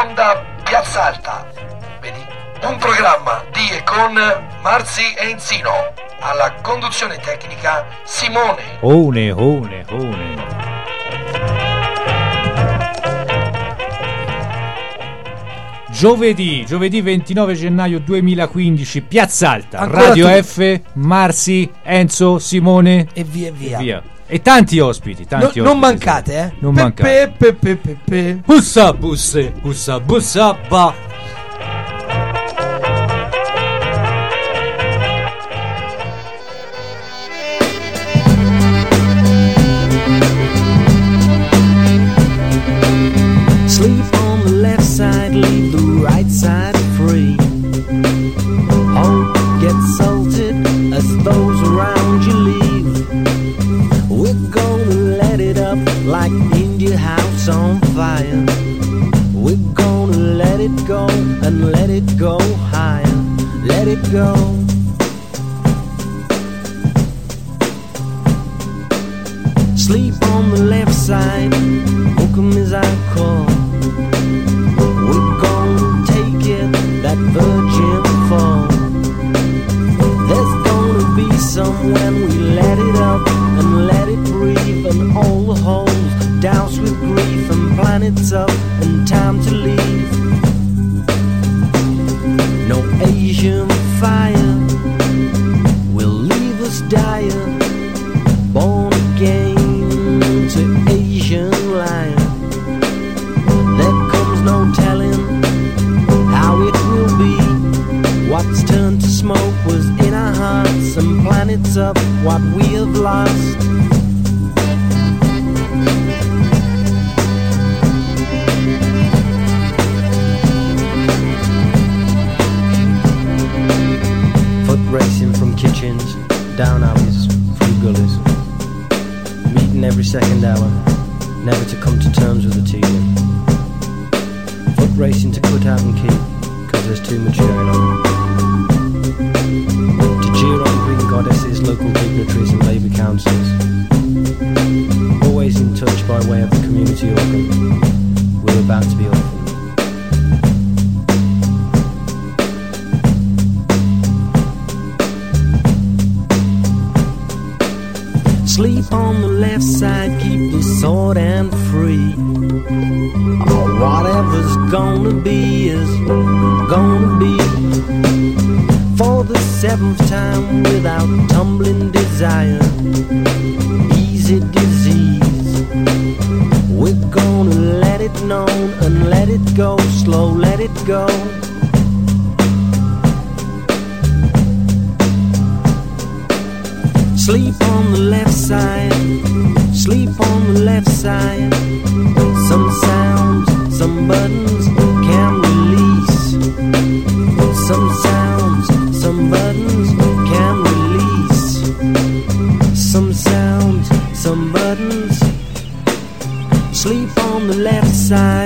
onda Piazza Alta. Vedi? Un programma di e con Marzi e Enzino. Alla conduzione tecnica Simone. One. Giovedì 29 gennaio 2015, Piazza Alta, Ancora Radio tu. F, Marzi, Enzo, Simone E via. E tanti ospiti, Non mancate, Non mancate. Pe. Bussa, ba. Sleep on the left side, leave the right side free. Hope gets salted as those around you leave. We're gonna let it up like India House on fire. We're gonna let it go and let it go higher. Let it go. Sleep on the left side, welcome is our call. We're gonna take it, that virgin fall. There's gonna be some when we let it up and let it breathe, and all the holes doused with grief, and planets up and time to leave. No Asian fire will leave us dire, born again to Asian lion. There comes no telling how it will be. What's turned to smoke was in our hearts, and planets up what we have lost. Foot racing from kitchens, down alleys, through gullies, meeting every second hour, never to come to terms with the teasing. Foot racing to cut out and keep, cause there's too much going on. To cheer on Greek goddesses, local dignitaries and labour councillors. Always in touch by way of the community organ. We're about to be orphaned. Sleep on the left side, keep the sword and free. Oh, whatever's gonna be is gonna be. For the seventh time without tumbling desire, easy disease. We're gonna let it known and let it go, slow let it go. Sleep on the left side, sleep on the left side. Some sounds, some buttons can release. Some sounds, some buttons can release. Some sounds, some buttons. Sleep on the left side.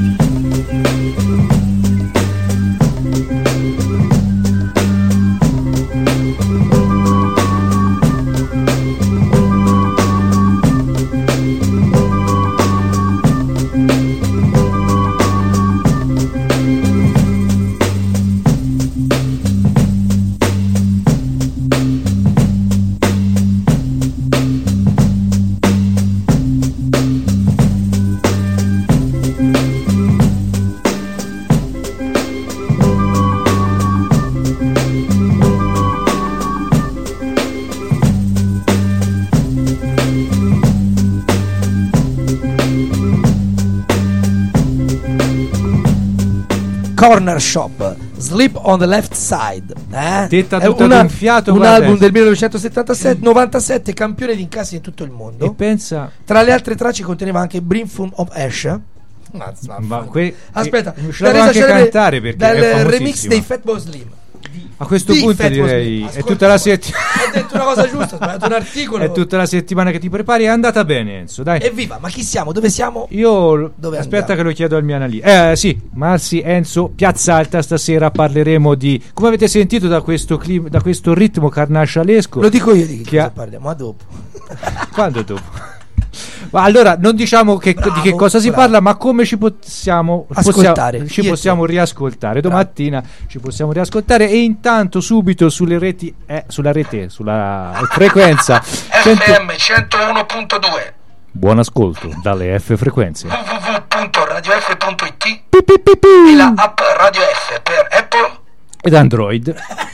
Corner Shop, Sleep on the Left Side. Detta È tutta d'un fiato, un guarda album adesso. del 1997, campione di incassi in tutto il mondo. E pensa, Tra le altre tracce conteneva anche Brimful of Ash. Aspetta, non ce l'avevo anche cantare perché dal è famosissimo. remix dei Fatboy Slim. A questo Di punto Fatboy direi Slim. è Ascolta, tutta la settimana. Ho detto una cosa giusta, ho sbagliato un articolo. È tutta la settimana che ti prepari, è andata bene, Enzo, dai. Evviva, ma chi siamo? Dove siamo? Io Dove aspetta andiamo? che lo chiedo al mio analista. Sì, Marzi, Enzo, Piazza Alta, stasera parleremo di, come avete sentito da questo clima, da questo ritmo carnascialesco. Lo dico io di che Che cosa ha- parliamo, ma dopo. Quando dopo? Ma allora non diciamo di Bravo, che cosa si bravo. parla, ma come ci possiamo Ascoltare. ci Io e possiamo te. riascoltare domattina, ci possiamo riascoltare, e intanto subito sulle reti sulla frequenza FM 101.2, buon ascolto dalle F frequenze www.radiof.it e la app Radio F per Apple ed Android.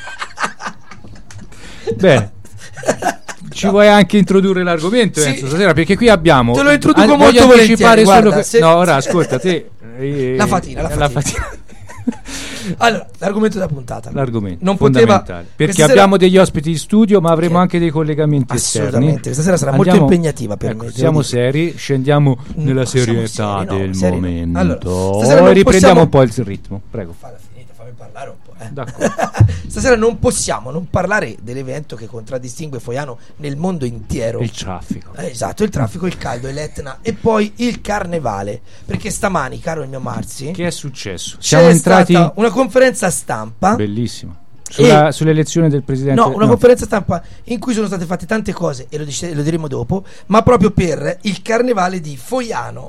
Bene, ci vuoi anche introdurre l'argomento, Sì. Enzo, stasera, perché qui abbiamo Te lo introduco voglio molto anticipare volentieri, solo guarda, che... no, ora ascolta te La fatina. Allora, l'argomento della puntata. L'argomento non poteva fondamentale, perché questa abbiamo sera- degli ospiti in studio, ma avremo Che- anche dei collegamenti Assolutamente, esterni. questa sera sarà molto impegnativa per ecco, me, devo siamo dire. seri, scendiamo nella siamo serietà seri, no, del seri no. momento. Allora, stasera non e riprendiamo possiamo- un po' il ritmo, prego. Falla finita, fammi parlare un po'. D'accordo. Stasera non possiamo non parlare dell'evento che contraddistingue Foiano nel mondo intero. Il traffico. Esatto, il traffico, il caldo, l'Etna e poi il carnevale. Perché stamani, caro il mio Marzi, Che è successo? c'è Siamo entrati stata una conferenza stampa. bellissima E- sull'elezione del presidente. No, una conferenza stampa in cui sono state fatte tante cose e lo diremo dopo, ma proprio per il carnevale di Foiano.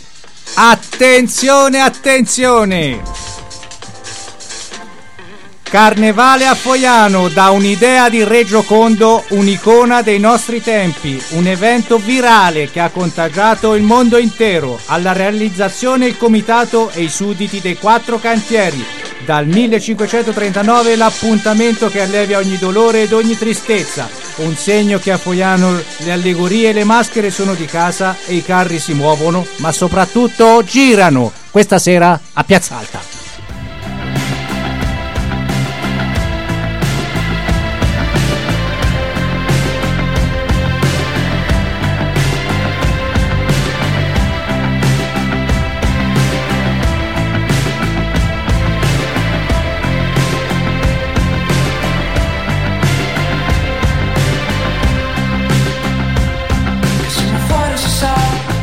Attenzione! Carnevale a Foiano, da un'idea di Reggio Condo, un'icona dei nostri tempi, un evento virale che ha contagiato il mondo intero. Alla realizzazione il comitato e i sudditi dei 4 cantieri. Dal 1539 l'appuntamento che allevia ogni dolore ed ogni tristezza. Un segno che a Foiano le allegorie e le maschere sono di casa e i carri si muovono, ma soprattutto girano. Questa sera a Piazza Alta. Siamo fuori si sa,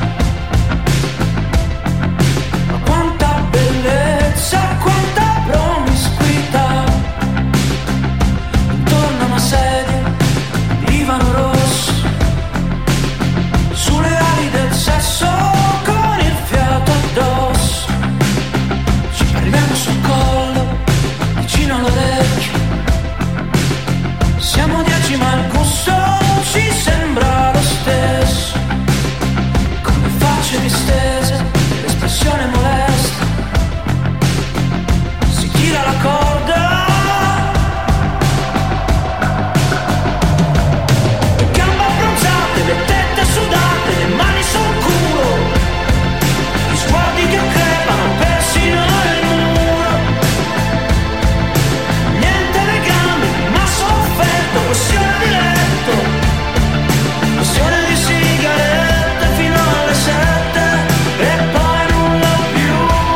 ma quanta bellezza, quanta promiscuità. Intorno a una sedia, divano rosso, sulle ali del sesso con il fiato addosso. Ci arriviamo sul collo, vicino all'orecchio. Siamo 10 ma il gusto ci sembra lo stesso. Con le facce distese, l'espressione molesta. Si tira la corda. Le gambe abbronzate, le tette sudate, le mani sul culo. Gli sguardi che crepano persino nel muro. Niente legami, ma sofferto, questione di letto, questione di sigarette fino alle 7 e poi nulla più.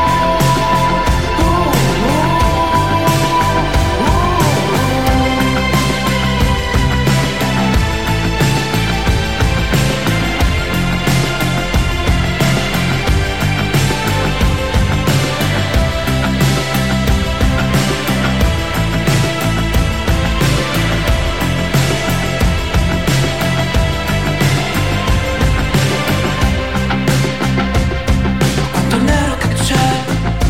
Quanto nero che c'è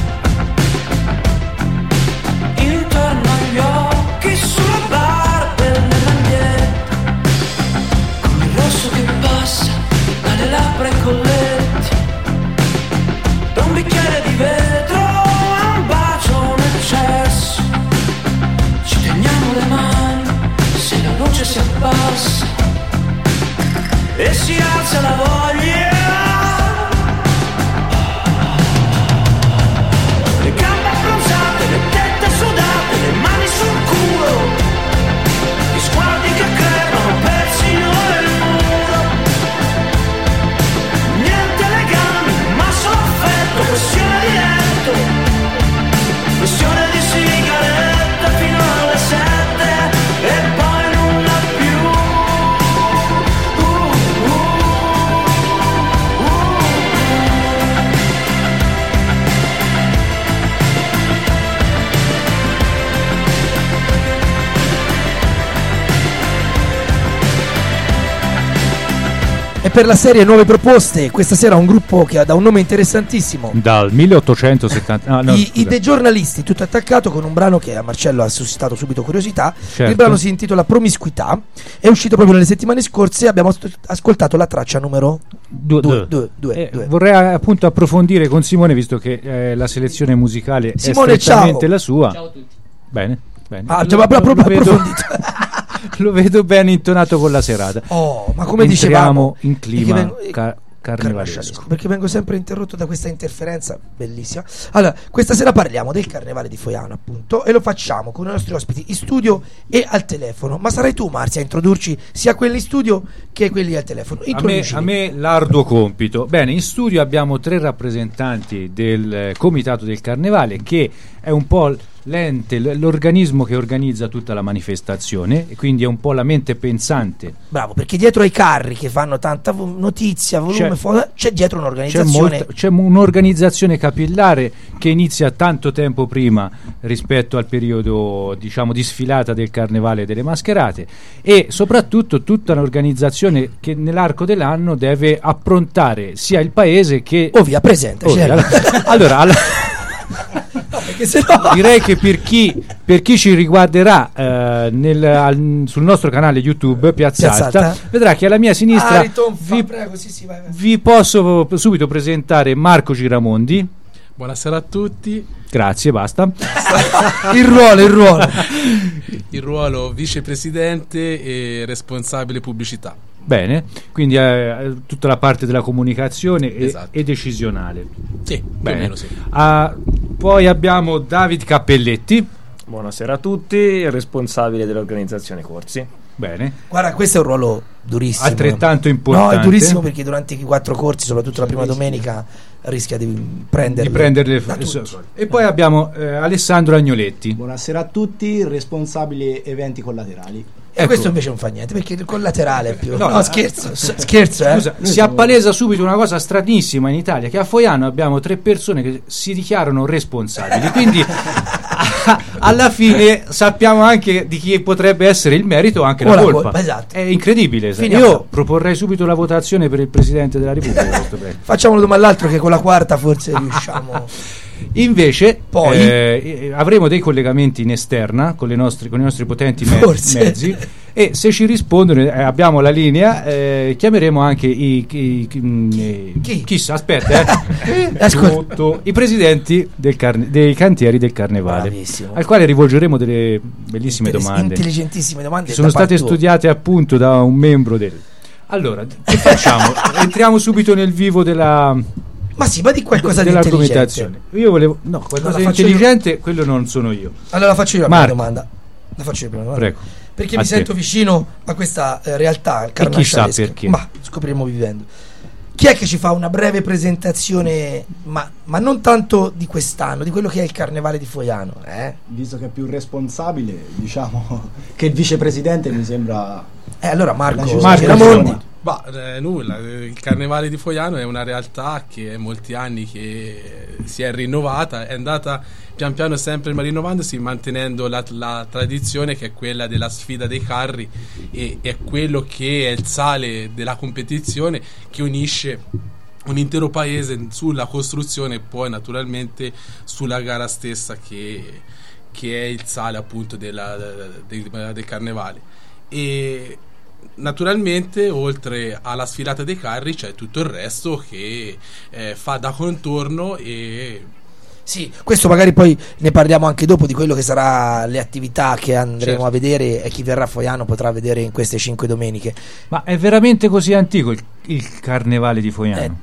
intorno agli occhi, sulla barba e nella maglietta, con il rosso che passa dalle labbra ai colletti, da un bicchiere di vetro a un bacio, un eccesso. Ci teniamo le mani se la luce si abbassa e si alza la voglia. Le gambe abbronzate, le tette sudate, le mani sul culo. Gli sguardi che crepano persino nel muro. Niente legami, ma sofferto, questione di letto, questione di sigarette fino alle 7 e poi nulla più. E per la serie Nuove Proposte, questa sera un gruppo che ha da un nome interessantissimo. Dal 1870. I The Giornalisti, tutto attaccato, con un brano che a Marcello ha suscitato subito curiosità. Certo. Il brano si intitola Promiscuità, è uscito proprio nelle settimane scorse. Abbiamo ascoltato la traccia numero 2. Vorrei appunto approfondire con Simone, visto che la selezione musicale Simone, è strettamente ciao. la sua. Ciao a tutti. Bene. Approfondito. Lo vedo ben intonato con la serata. Oh, ma come Entriamo dicevamo, in clima carnevalesco, carnevalesco. perché vengo sempre interrotto da questa interferenza bellissima. Allora, questa sera parliamo del Carnevale di Foiano, appunto, e lo facciamo con i nostri ospiti in studio e al telefono. Ma sarai tu, Marzia, a introdurci sia quelli in studio che quelli al telefono. A me l'arduo compito. Bene, in studio abbiamo 3 rappresentanti del Comitato del Carnevale, che è un po' l'ente, l'organismo che organizza tutta la manifestazione, e quindi è un po' la mente pensante. Bravo, perché dietro ai carri che fanno tanta notizia, volume, c'è dietro un'organizzazione. C'è un'organizzazione capillare che inizia tanto tempo prima rispetto al periodo, diciamo, di sfilata del Carnevale e delle mascherate, e soprattutto tutta un'organizzazione che nell'arco dell'anno deve approntare sia il paese che... Ovvia, presente. Allora Perché se no... direi che per chi ci riguarderà sul nostro canale YouTube Piazza Alta, vedrà che alla mia sinistra vi posso subito presentare Marco Giramondi. Buonasera a tutti. Grazie, basta. il ruolo Il ruolo vicepresidente e responsabile pubblicità. Bene, quindi tutta la parte della comunicazione Esatto. e decisionale. Sì, bene. più o meno sì. Poi abbiamo David Cappelletti. Buonasera a tutti, responsabile dell'organizzazione corsi. Bene. Guarda, questo è un ruolo durissimo. Altrettanto importante. No, è durissimo, perché durante i 4 corsi, soprattutto la prima domenica, rischia di prenderle. E poi abbiamo Alessandro Agnoletti. Buonasera a tutti, responsabile eventi collaterali. E questo invece non fa niente, perché il collaterale è più... No, scherzo. Scusa, si appalesa subito una cosa stranissima in Italia, che a Foiano abbiamo 3 persone che si dichiarano responsabili, quindi alla fine sappiamo anche di chi potrebbe essere il merito o anche la colpa. Esatto. È incredibile. Io proporrei subito la votazione per il Presidente della Repubblica. Facciamolo domani all'altro, che con la quarta forse riusciamo. Invece poi avremo dei collegamenti in esterna con i nostri potenti mezzi, e se ci rispondono abbiamo la linea, chiameremo anche chissà, aspetta, i presidenti dei cantieri del Carnevale. Bravissimo. Al quale rivolgeremo delle bellissime domande, intelligentissime domande, che sono state studiate appunto da un membro Allora, che facciamo? Entriamo subito nel vivo della... Ma sì, ma di qualcosa di intelligente. Io volevo... No, qualcosa di intelligente, quello non sono io. Allora faccio io la prima domanda. Prego. Perché mi sento vicino a questa realtà e chissà perché. Ma scopriremo vivendo. Chi è che ci fa una breve presentazione, ma non tanto di quest'anno, di quello che è il Carnevale di Foiano? Visto che è più responsabile, diciamo, che il vicepresidente, mi sembra... Allora Marco Giramondi. Nulla, il Carnevale di Foiano è una realtà che è molti anni che si è rinnovata, è andata pian piano sempre rinnovandosi, mantenendo la tradizione, che è quella della sfida dei carri, e è quello che è il sale della competizione, che unisce un intero paese sulla costruzione e poi naturalmente sulla gara stessa, che è il sale appunto del Carnevale. E naturalmente oltre alla sfilata dei carri c'è tutto il resto che fa da contorno. E sì, questo magari poi ne parliamo anche dopo, di quello che sarà le attività che andremo a vedere, e chi verrà a Foiano potrà vedere in queste 5 domeniche. Ma è veramente così antico il Carnevale di Foiano?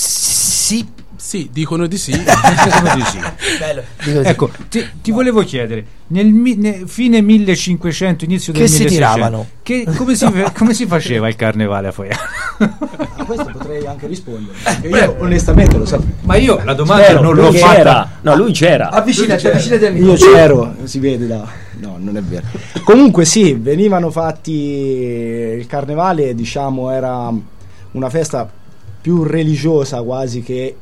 Sì, dicono di sì. Bello, ecco, ti volevo chiedere, nel fine 1500, inizio del 1600, si tiravano? Come si faceva il Carnevale a Foiano? A questo potrei anche rispondere, io onestamente lo sapevo. Ma io la domanda non l'ho fatta. No, lui c'era. Avvicinati al microfono. Io c'ero, si vede no, non è vero. Comunque sì, venivano fatti, il Carnevale, diciamo, era una festa più religiosa quasi che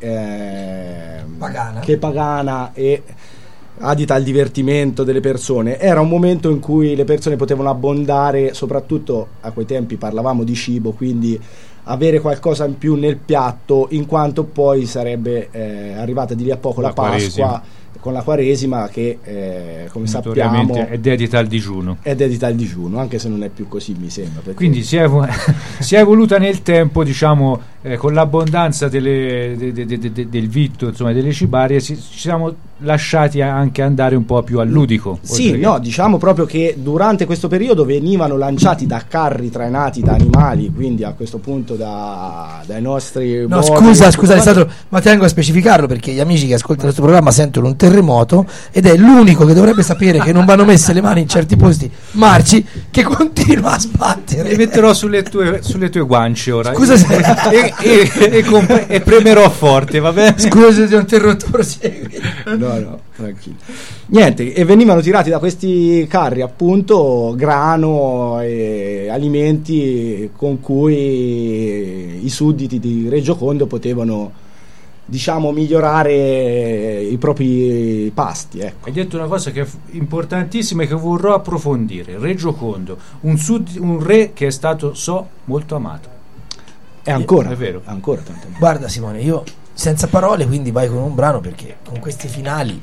pagana e adita al divertimento delle persone. Era un momento in cui le persone potevano abbondare, soprattutto a quei tempi parlavamo di cibo, quindi avere qualcosa in più nel piatto, in quanto poi sarebbe arrivata di lì a poco la Pasqua con la Quaresima, che come sappiamo è dedita al digiuno. È dedita al digiuno, anche se non è più così, mi sembra. Perché... Quindi si è evoluta nel tempo, diciamo, con l'abbondanza del vitto, insomma, delle cibarie, ci siamo lasciati anche andare un po' più al ludico. Sì, no, diciamo proprio che durante questo periodo venivano lanciati da carri trainati da animali, quindi a questo punto dai nostri... No, scusa Alessandro, ma tengo a specificarlo perché gli amici che ascoltano questo programma sentono un terremoto ed è l'unico che dovrebbe sapere che non vanno messe le mani in certi posti marci, che continua a sbattere. Le metterò sulle tue guance ora. Scusa se... e premerò forte, va bene? Scusa se ti ho interrotto, prosegui. No, tranquillo. Niente, e venivano tirati da questi carri appunto grano e alimenti con cui i sudditi di Reggio Condo potevano, diciamo, migliorare i propri pasti, ecco. Hai detto una cosa che è importantissima e che vorrò approfondire. Reggio Condo, un re che è stato, molto amato. È ancora, è vero, è ancora tanto amato. Guarda Simone, io senza parole, quindi vai con un brano, perché con questi finali...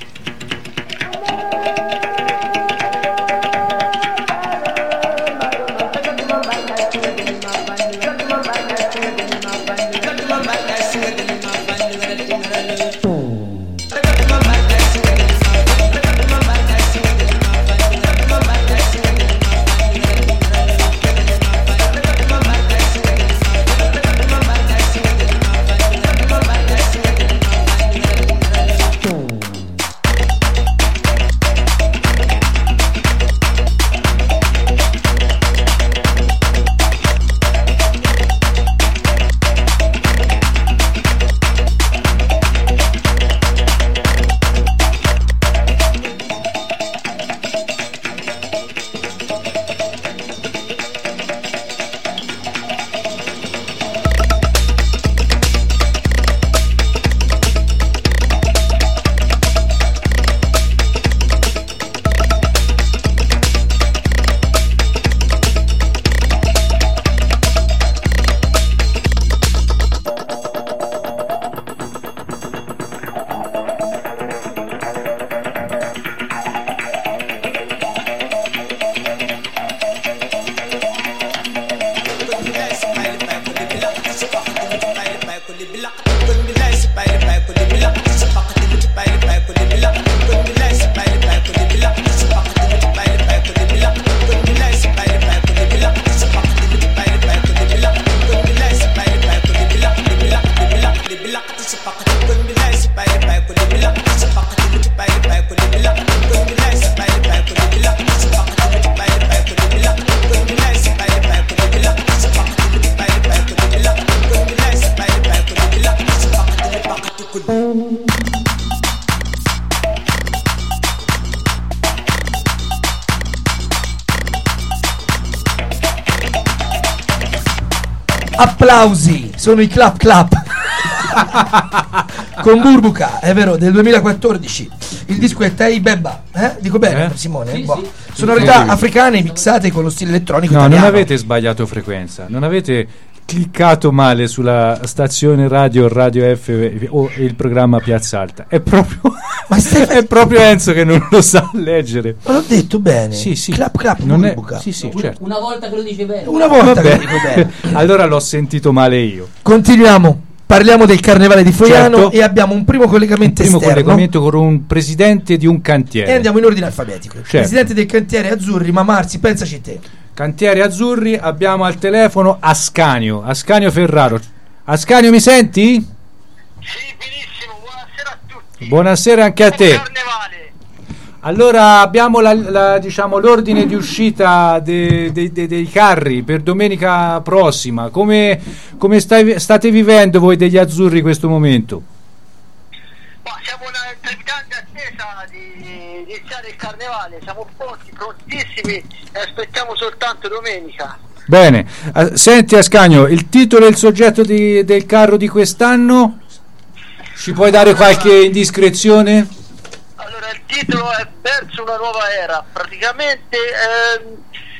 Applausi, sono i clap clap con Burbuca, è vero, del 2014. Il disco è Tei Bebba, dico bene Simone? Sì, boh. sì. Sonorità africane mixate con lo stile elettronico no, italiano. non avete sbagliato frequenza, non avete cliccato male sulla stazione radio F o il programma Piazza Alta. È proprio è proprio Enzo che non lo sa leggere. Ma l'ho detto bene. Sì. Clap clap non è... Burbuca. Sì, certo. Una volta che lo dice bene. Una volta che Vabbè. lo dico bene. Allora l'ho sentito male io. Continuiamo. Parliamo del Carnevale di Foiano, Certo. e abbiamo un primo collegamento esterno. Collegamento con un presidente di un cantiere. E andiamo in ordine alfabetico. Certo. Presidente del cantiere Azzurri, ma Marzi, pensaci te. Cantiere Azzurri, abbiamo al telefono Ascanio Ferraro. Ascanio, mi senti? Sì, benissimo, buonasera a tutti. Buonasera anche a te. Buon Carnevale. Allora abbiamo diciamo, l'ordine di uscita dei carri per domenica prossima. Come state vivendo voi degli Azzurri questo momento? Ma siamo in una trepidante attesa di iniziare il Carnevale, siamo pronti, prontissimi e aspettiamo soltanto domenica. Bene, senti Ascanio, il titolo e il soggetto del carro di quest'anno? Ci puoi dare qualche indiscrezione? Allora, il titolo è Verso una nuova era. Praticamente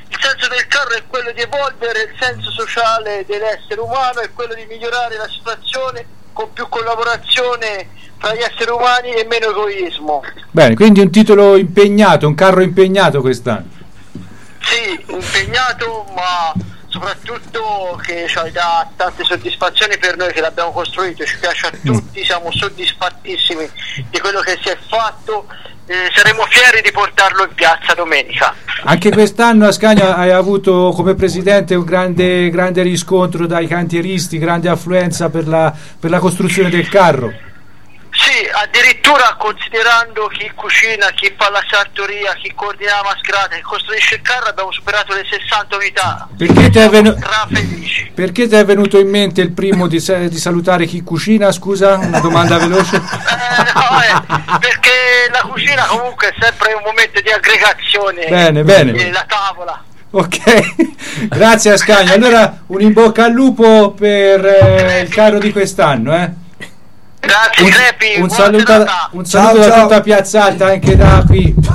Il senso del carro è quello di evolvere il senso sociale dell'essere umano, è quello di migliorare la situazione con più collaborazione tra gli esseri umani e meno egoismo. Bene, quindi un titolo impegnato, un carro impegnato quest'anno. Sì, impegnato, ma soprattutto che ci dà tante soddisfazioni per noi che l'abbiamo costruito, ci piace a tutti, siamo soddisfattissimi di quello che si è fatto, saremo fieri di portarlo in piazza domenica. Anche quest'anno a Scagna hai avuto come presidente un grande riscontro dai cantieristi, grande affluenza per la costruzione del carro. Sì, addirittura considerando chi cucina, chi fa la sartoria, chi coordina la mascherata, chi costruisce il carro, abbiamo superato le 60 unità. Perché ti è venuto in mente il primo di salutare chi cucina? Scusa, una domanda veloce. Perché la cucina comunque è sempre un momento di aggregazione. Bene. La tavola. Ok, grazie a Scagna. Allora un in bocca al lupo per il carro di quest'anno, Grazie Crepi, un saluto da tutta Piazza Alta, anche da qui. Buon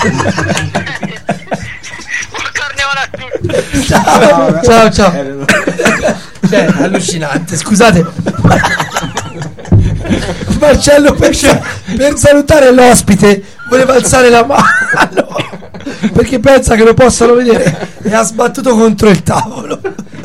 carnevale a tutti. Ciao. Cioè, allucinante, scusate. Marcello per salutare l'ospite voleva alzare la mano perché pensa che lo possano vedere e ha sbattuto contro il tavolo.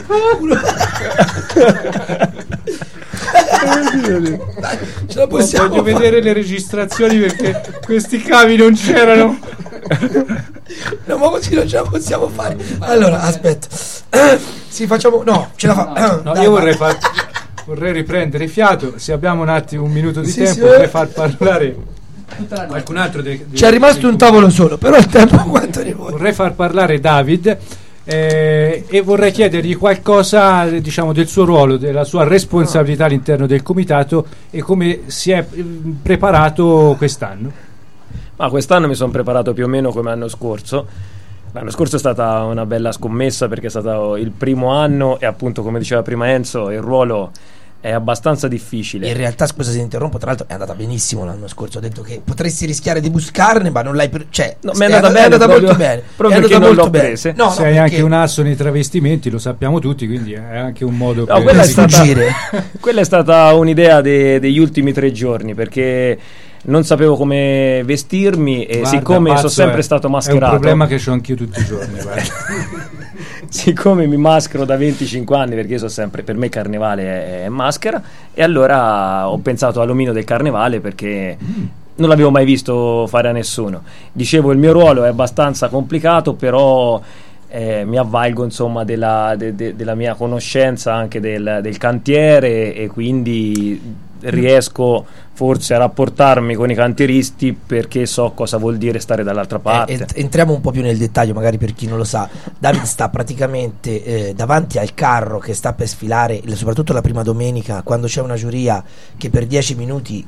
Ce la possiamo voglio vedere le registrazioni perché questi cavi non c'erano. No, ma così non ce la possiamo fare. Allora, aspetta. Sì, facciamo. No, ce la fa. No, dai, io vorrei riprendere fiato. Se abbiamo un minuto di tempo, vorrei far parlare qualcun altro. C'è rimasto un tavolo solo, però il tempo quanto ne vuoi. Vorrei far parlare David. E vorrei chiedergli qualcosa, diciamo, del suo ruolo, della sua responsabilità all'interno del comitato e come si è preparato quest'anno. Ma quest'anno mi sono preparato più o meno come l'anno scorso. L'anno scorso è stata una bella scommessa perché è stato il primo anno e appunto, come diceva prima Enzo, il ruolo è abbastanza difficile. In realtà, scusa se interrompo, tra l'altro è andata benissimo l'anno scorso. Ho detto che potresti rischiare di buscarne, ma non l'hai no, è andata molto bene. Proprio perché non l'ho prese. No, sei anche un asso nei travestimenti, lo sappiamo tutti, quindi è anche un modo per sfuggire. Quella è stata un'idea degli ultimi 3 giorni, perché non sapevo come vestirmi e siccome sono sempre stato mascherato. È un problema che ho anch'io tutti i giorni. Siccome mi maschero da 25 anni, perché io so sempre, per me il carnevale è maschera, e allora ho pensato all'omino del carnevale perché non l'avevo mai visto fare a nessuno. Dicevo, il mio ruolo è abbastanza complicato, però mi avvalgo insomma della mia conoscenza anche del cantiere e quindi riesco forse a rapportarmi con i cantieristi perché so cosa vuol dire stare dall'altra parte. Entriamo un po' più nel dettaglio, magari per chi non lo sa. David sta praticamente davanti al carro che sta per sfilare, soprattutto la prima domenica, quando c'è una giuria che per 10 minuti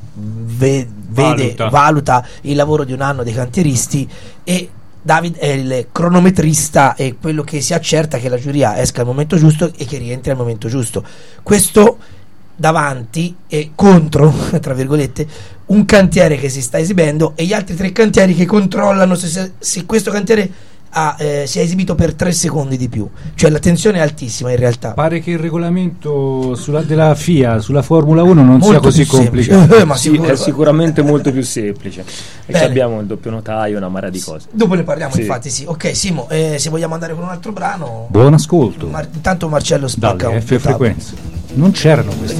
valuta il lavoro di un anno dei cantieristi, e David è il cronometrista e quello che si accerta che la giuria esca al momento giusto e che rientri al momento giusto. Questo davanti e contro, tra virgolette, un cantiere che si sta esibendo e gli altri 3 cantieri che controllano se questo cantiere si è esibito per 3 secondi di più. Cioè la tensione è altissima in realtà. Pare che il regolamento della FIA sulla Formula 1 non sia così complicato. Ma sì, è sicuramente molto più semplice. E abbiamo il doppio notaio, una marea di cose. Dopo ne parliamo, infatti, sì. Ok, Simo, se vogliamo andare con un altro brano. Buon ascolto. Intanto Marcello spacca dalle F frequenze. Non c'erano questi.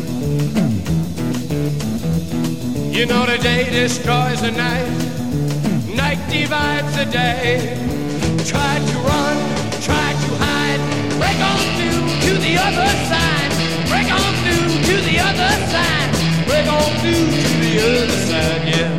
You know the day destroys the night, night divides the day. Try to run, try to hide, break on through to the other side, break on through to the other side, break on through to the other side, yeah.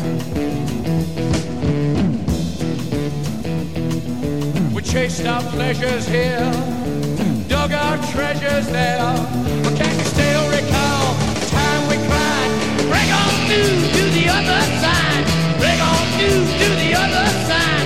We chased our pleasures here, dug our treasures there, but can you still recall the time we cried? Break on through to the other side, break on through to the other side.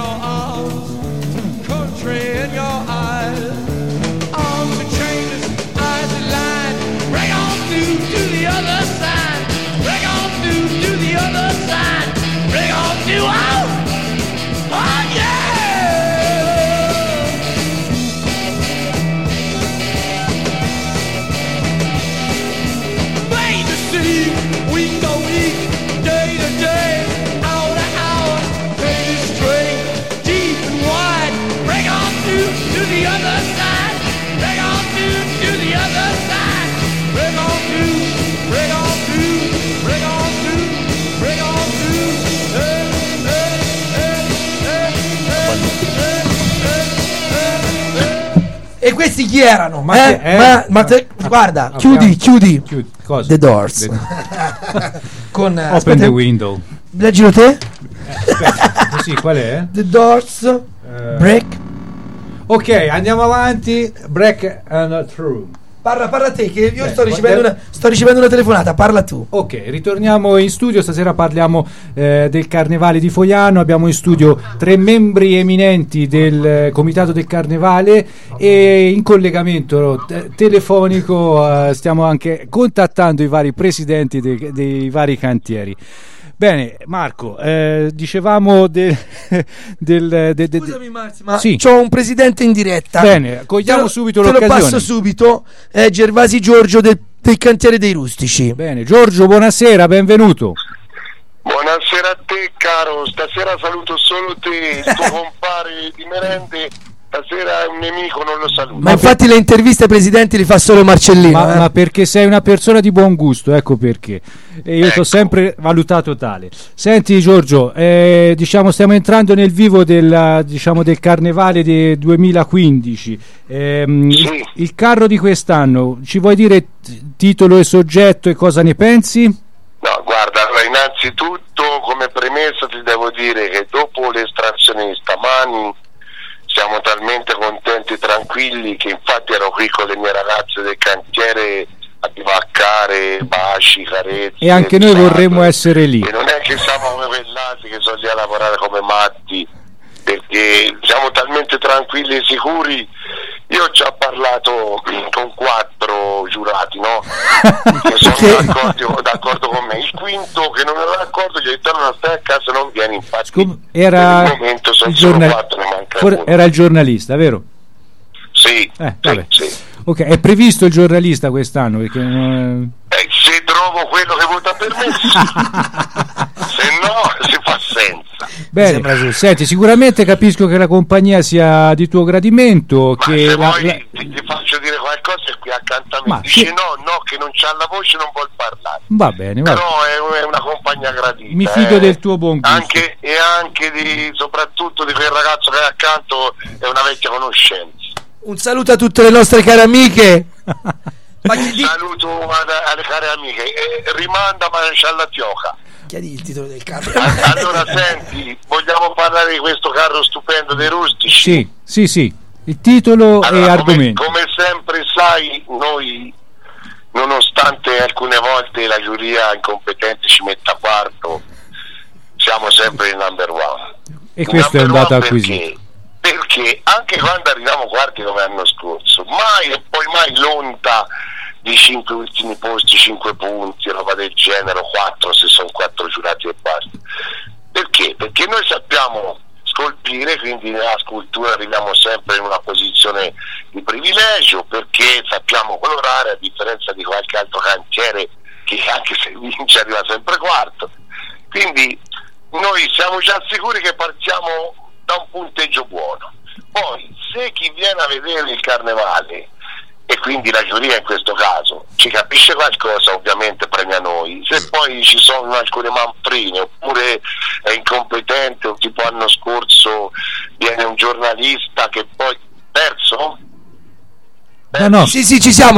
your arms, country in your eyes. Arms are chainless, eyes are lined. Break on through to the other side. Break on through to the other side. Break on through, oh, oh yeah! Week to week, day to day, hour to hour, day straight, deep and wide. Break on through to the other side. Break on through to the other side. Break on through, break on through, break on through, break on through. Hey, hey, hey, hey, hey, hey, hey. E questi chi erano? Ma guarda, abbiamo- chiudi. Cosa? The Doors. Con Open the window. leggilo te. Così, qual è? The Doors. Break. Ok, andiamo avanti. Break and through. Parla te, che io Beh, sto ricevendo una telefonata, parla tu. Ok, ritorniamo in studio. Stasera parliamo del Carnevale di Foiano. Abbiamo in studio 3 membri eminenti del Comitato del Carnevale e in collegamento telefonico stiamo anche contattando i vari presidenti dei vari cantieri. Bene, Marco, dicevamo Scusami Marzio, ma sì. c'ho un presidente in diretta. Bene, cogliamo subito te lo l'occasione. passo subito. È Gervasi Giorgio del cantiere dei Rustici. Bene, Giorgio, buonasera, benvenuto. Buonasera a te caro, stasera saluto solo te, il tuo compare di merende, stasera è un nemico, non lo saluto. Ma infatti le interviste ai presidenti li fa solo Marcellino. Ma perché sei una persona di buon gusto, ecco perché. E io ti ho sempre valutato tale. Senti Giorgio, diciamo stiamo entrando nel vivo del Carnevale del 2015. Sì. Il carro di quest'anno, ci vuoi dire titolo e soggetto e cosa ne pensi? No, guarda, allora, innanzitutto come premessa ti devo dire che dopo l'estrazione di stamani siamo talmente contenti e tranquilli che infatti ero qui con le mie ragazze del cantiere a bivaccare, baci, carezze. E anche noi vorremmo essere lì. E non è che siamo come quell'altri che sono lì a lavorare come matti, perché siamo talmente tranquilli e sicuri. Io ho già parlato con 4 giurati, no? Che sono d'accordo con me. Il quinto che non era d'accordo gli ho detto non stai a casa, non vieni, infatti Era per il momento sono il solo 4, ne manca uno. era il giornalista, vero? Sì, vabbè. sì. Ok, è previsto il giornalista quest'anno perché se trovo quello che vota per me sì. Se no si fa senza. Bene, senti, sicuramente capisco che la compagnia sia di tuo gradimento. Ma che se vuoi ti faccio dire qualcosa e qui accanto a me dice no, che non c'ha la voce, non vuol parlare. Va bene, però è una compagnia gradita. Mi fido del tuo buon gusto. Anche soprattutto di quel ragazzo che è accanto, è una vecchia conoscenza. Un saluto a tutte le nostre care amiche. Saluto alle care amiche. Rimanda ma c'ha la fioca. Chiedi il titolo del carro. Allora senti, vogliamo parlare di questo carro stupendo dei Rustici? Sì. Il titolo e argomenti. Come sempre sai, noi nonostante alcune volte la giuria incompetente ci metta quarto, siamo sempre il number one. E questo è un dato acquisito. Perché anche quando arriviamo quarti come l'anno scorso, mai l'onta di 5 ultimi posti, 5 punti, roba del genere, 4 se sono 4 giurati e basta. Perché? Perché noi sappiamo scolpire, quindi nella scultura arriviamo sempre in una posizione di privilegio, perché sappiamo colorare, a differenza di qualche altro cantiere che anche se vince arriva sempre quarto. Quindi noi siamo già sicuri che partiamo da un punteggio buono. Poi se chi viene a vedere il carnevale, e quindi la giuria in questo caso, ci capisce qualcosa, ovviamente premia noi. Se poi ci sono alcune manfrine oppure è incompetente, o tipo l'anno scorso viene un giornalista che poi perso? No. Sì, ci siamo.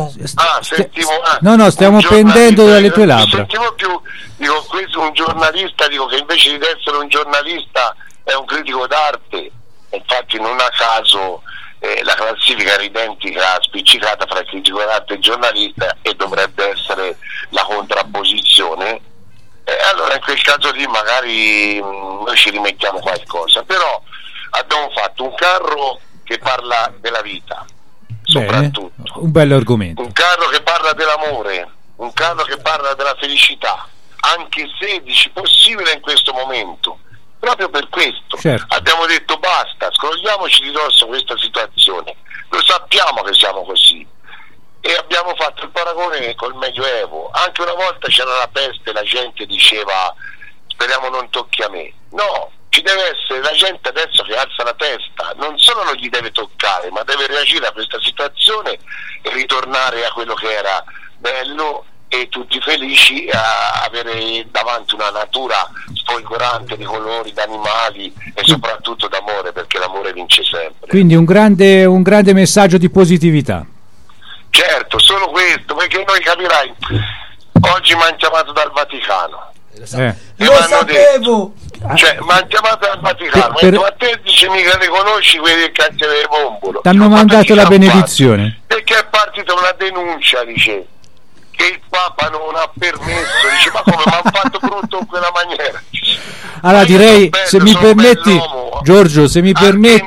Stiamo pendendo dalle tue labbra. Sentivo più, dico, questo è un giornalista, dico che invece di essere un giornalista è un critico d'arte. Infatti non a caso la classifica era identica, spiccicata fra il critico d'arte e il giornalista, e dovrebbe essere la contrapposizione. allora in quel caso lì magari noi ci rimettiamo qualcosa, però abbiamo fatto un carro che parla della vita, soprattutto un bello argomento, un carro che parla dell'amore, un carro che parla della felicità, anche se dici possibile in questo momento. Proprio per questo abbiamo detto basta, scrogliamoci di dosso questa situazione, lo sappiamo che siamo così, e abbiamo fatto il paragone col Medioevo. Anche una volta c'era la peste, la gente diceva speriamo non tocchi a me. No, ci deve essere la gente adesso che alza la testa, non solo non gli deve toccare, ma deve reagire a questa situazione e ritornare a quello che era bello e tutti felici, a avere davanti una natura sfolgorante di colori, di animali e soprattutto d'amore, perché l'amore vince sempre. Quindi un grande messaggio di positività. Certo, solo questo, perché noi capirai, oggi mi hanno chiamato dal Vaticano. Lo sapevo! Cioè, mi hanno chiamato dal Vaticano, ma te dice mica ne conosci quelli che anche del Vombolo. T'hanno mandato la benedizione. Perché è partita una denuncia, dice, che il Papa non ha permesso, dice, ma come mi hanno fatto brutto in quella maniera? Allora direi, se mi permetti, Giorgio, se mi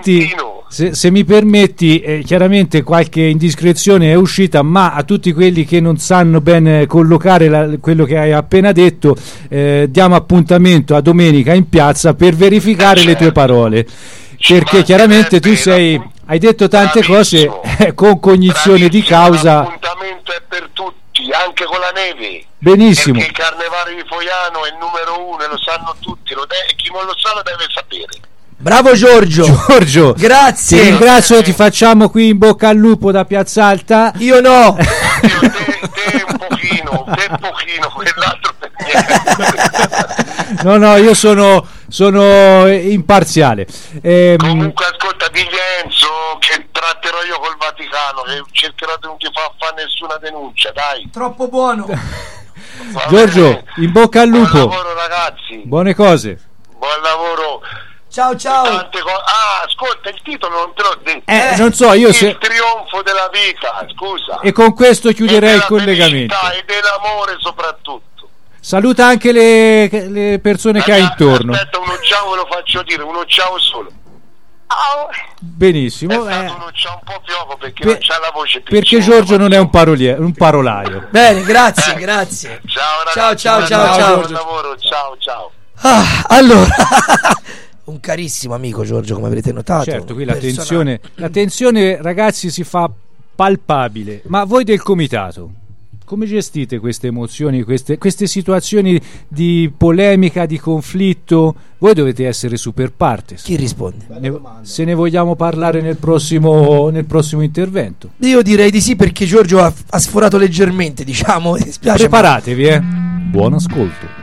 permetti, chiaramente qualche indiscrezione è uscita, ma a tutti quelli che non sanno ben collocare quello che hai appena detto, diamo appuntamento a domenica in piazza per verificare le tue parole, perché chiaramente tu hai detto tante cose con cognizione di causa. L'appuntamento è per tutti, anche con la neve. Benissimo. Perché il carnevale di Foiano è il numero 1 e lo sanno tutti, chi non lo sa lo deve sapere. Bravo Giorgio, grazie. Ti ringrazio, ti facciamo qui in bocca al lupo da Piazza Alta. Io no. Te un pochino, quell'altro per niente. No, io sono imparziale. Comunque ascolta, digli Enzo che tratterò io col Vaticano, che cercherò di non ti fare nessuna denuncia, dai. Troppo buono. Giorgio, in bocca al lupo. Buon lavoro ragazzi. Buone cose. Buon lavoro. Ciao. Ascolta, il titolo non te l'ho detto. Non so, io il trionfo della vita, scusa. E con questo chiuderei il collegamento. E dell'amore soprattutto. Saluta anche le persone che hai intorno. Aspetta, uno ciao ve lo faccio dire, uno ciao solo. Benissimo. È stato uno ciao un po' pioco perché non c'ha la voce più. Perché Giorgio non è un parolaio. Bene, grazie. Ciao ragazzi. Ciao. Buon lavoro, ciao. Allora un carissimo amico Giorgio, come avrete notato. Certo, qui la tensione ragazzi si fa palpabile. Ma voi del comitato come gestite queste emozioni, queste situazioni di polemica, di conflitto? Voi dovete essere super partes. Chi risponde? Se ne vogliamo parlare nel prossimo intervento. Io direi di sì, perché Giorgio ha sforato leggermente, diciamo. Mi spiace, preparatevi, buon ascolto.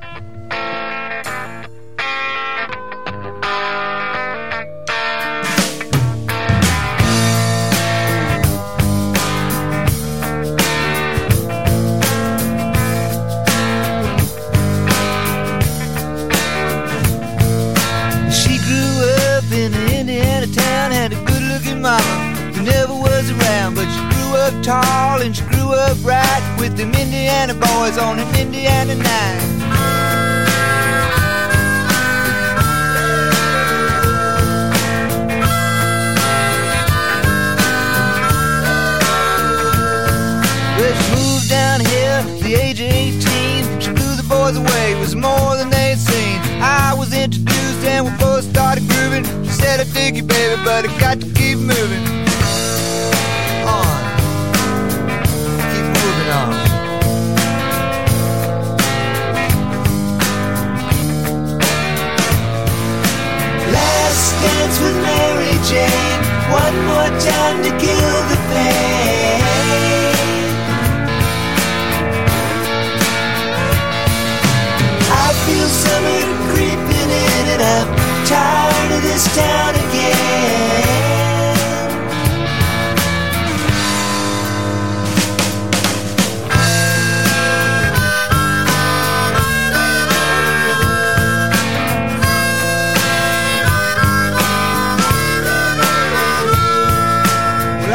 Tall and she grew up right with them Indiana boys on an Indiana night. Well, she moved down here at the age of 18. She blew the boys away, it was more than they'd seen. I was introduced and we both started grooving. She said, I dig you, baby, but I got to keep moving on. Last dance with Mary Jane, one more time to kill the pain. I feel summer creeping in and I'm tired of this town again.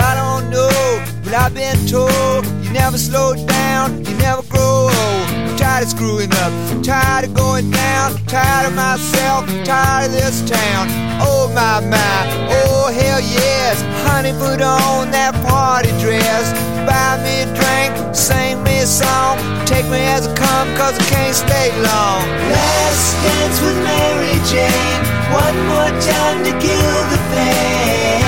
I've been told you never slow down, you never grow old. I'm tired of screwing up, tired of going down, tired of myself, tired of this town. Oh my, oh hell yes. Honey, put on that party dress, buy me a drink, sing me a song, take me as I come, cause I can't stay long. Last dance with Mary Jane, one more time to kill the pain.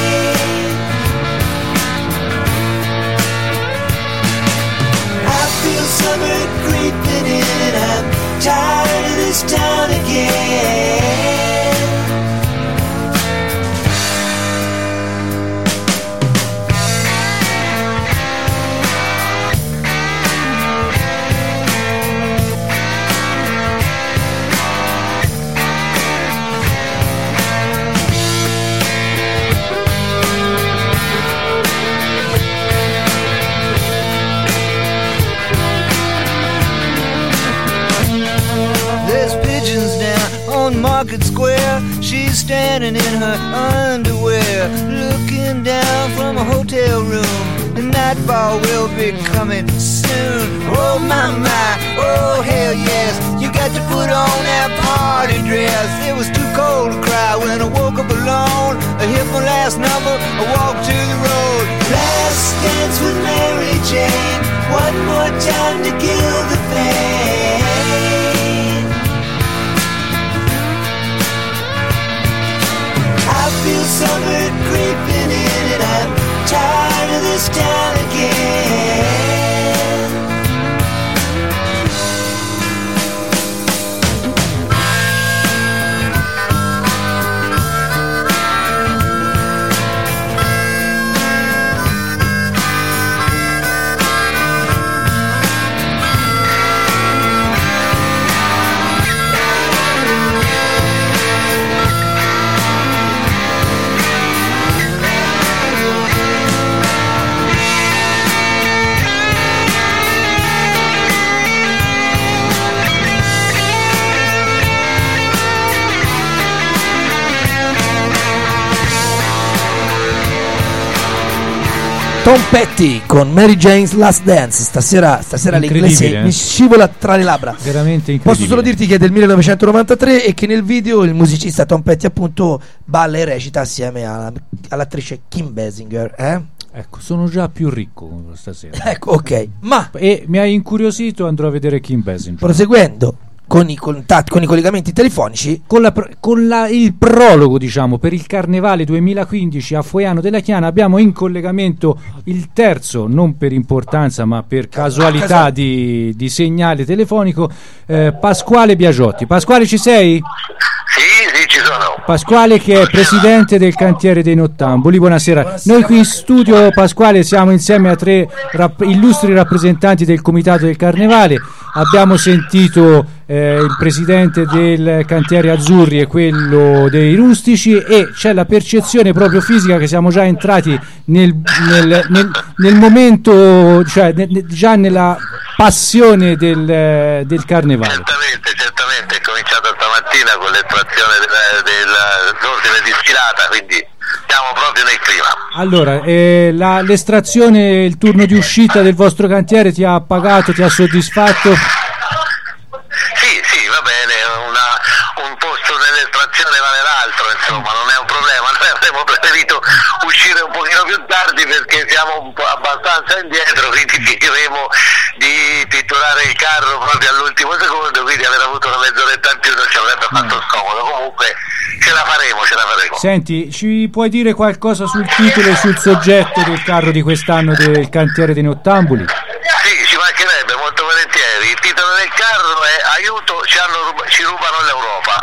I feel summer creeping in, I'm tired of this town again. Market Square, she's standing in her underwear, looking down from a hotel room. The nightfall will be coming soon. Oh my, oh hell yes. You got to put on that party dress. It was too cold to cry when I woke up alone. I hit my last number, I walked to the road. Last dance with Mary Jane, one more time to kill the pain. I feel summer creeping in and I'm tired of this town again. Tom Petty con Mary Jane's Last Dance. Stasera l'inglese mi scivola tra le labbra. Veramente incredibile. Posso solo dirti che è del 1993 e che nel video il musicista Tom Petty appunto balla e recita assieme all'attrice Kim Basinger. Ecco, sono già più ricco stasera. Ecco, ok. E mi hai incuriosito, andrò a vedere Kim Basinger. Proseguendo con i contatti, con i collegamenti telefonici, con il prologo, diciamo, per il Carnevale 2015 a Foiano della Chiana abbiamo in collegamento il terzo, non per importanza ma per casualità di segnale telefonico, Pasquale Biagiotti. Pasquale, ci sei? Sì, ci sono. Pasquale, che è presidente del cantiere dei Nottambuli. Buonasera. Noi qui in studio, Pasquale, siamo insieme a tre illustri rappresentanti del Comitato del Carnevale. Abbiamo sentito il presidente del cantiere Azzurri e quello dei Rustici, e c'è la percezione proprio fisica che siamo già entrati nel momento, cioè già nella passione del Carnevale. Certamente, è cominciato stamattina con l'estrazione dell'ordine di sfilata, quindi siamo proprio nel clima. Allora, l'estrazione, il turno di uscita del vostro cantiere ti ha pagato, ti ha soddisfatto? Sì, va bene, un posto nell'estrazione vale l'altro, insomma, non è un problema. Noi avremmo preferito uscire un pochino più tardi perché siamo un po' abbastanza indietro, quindi finiremo di pitturare il carro proprio all'ultimo secondo, quindi aver avuto una mezz'oretta in più non ci avrebbe fatto scomodo. Comunque ce la faremo. Senti, ci puoi dire qualcosa sul titolo e sul soggetto del carro di quest'anno del cantiere dei Nottambuli? Sì, ci mancherebbe, molto volentieri. Il titolo del carro è Aiuto, ci rubano l'Europa.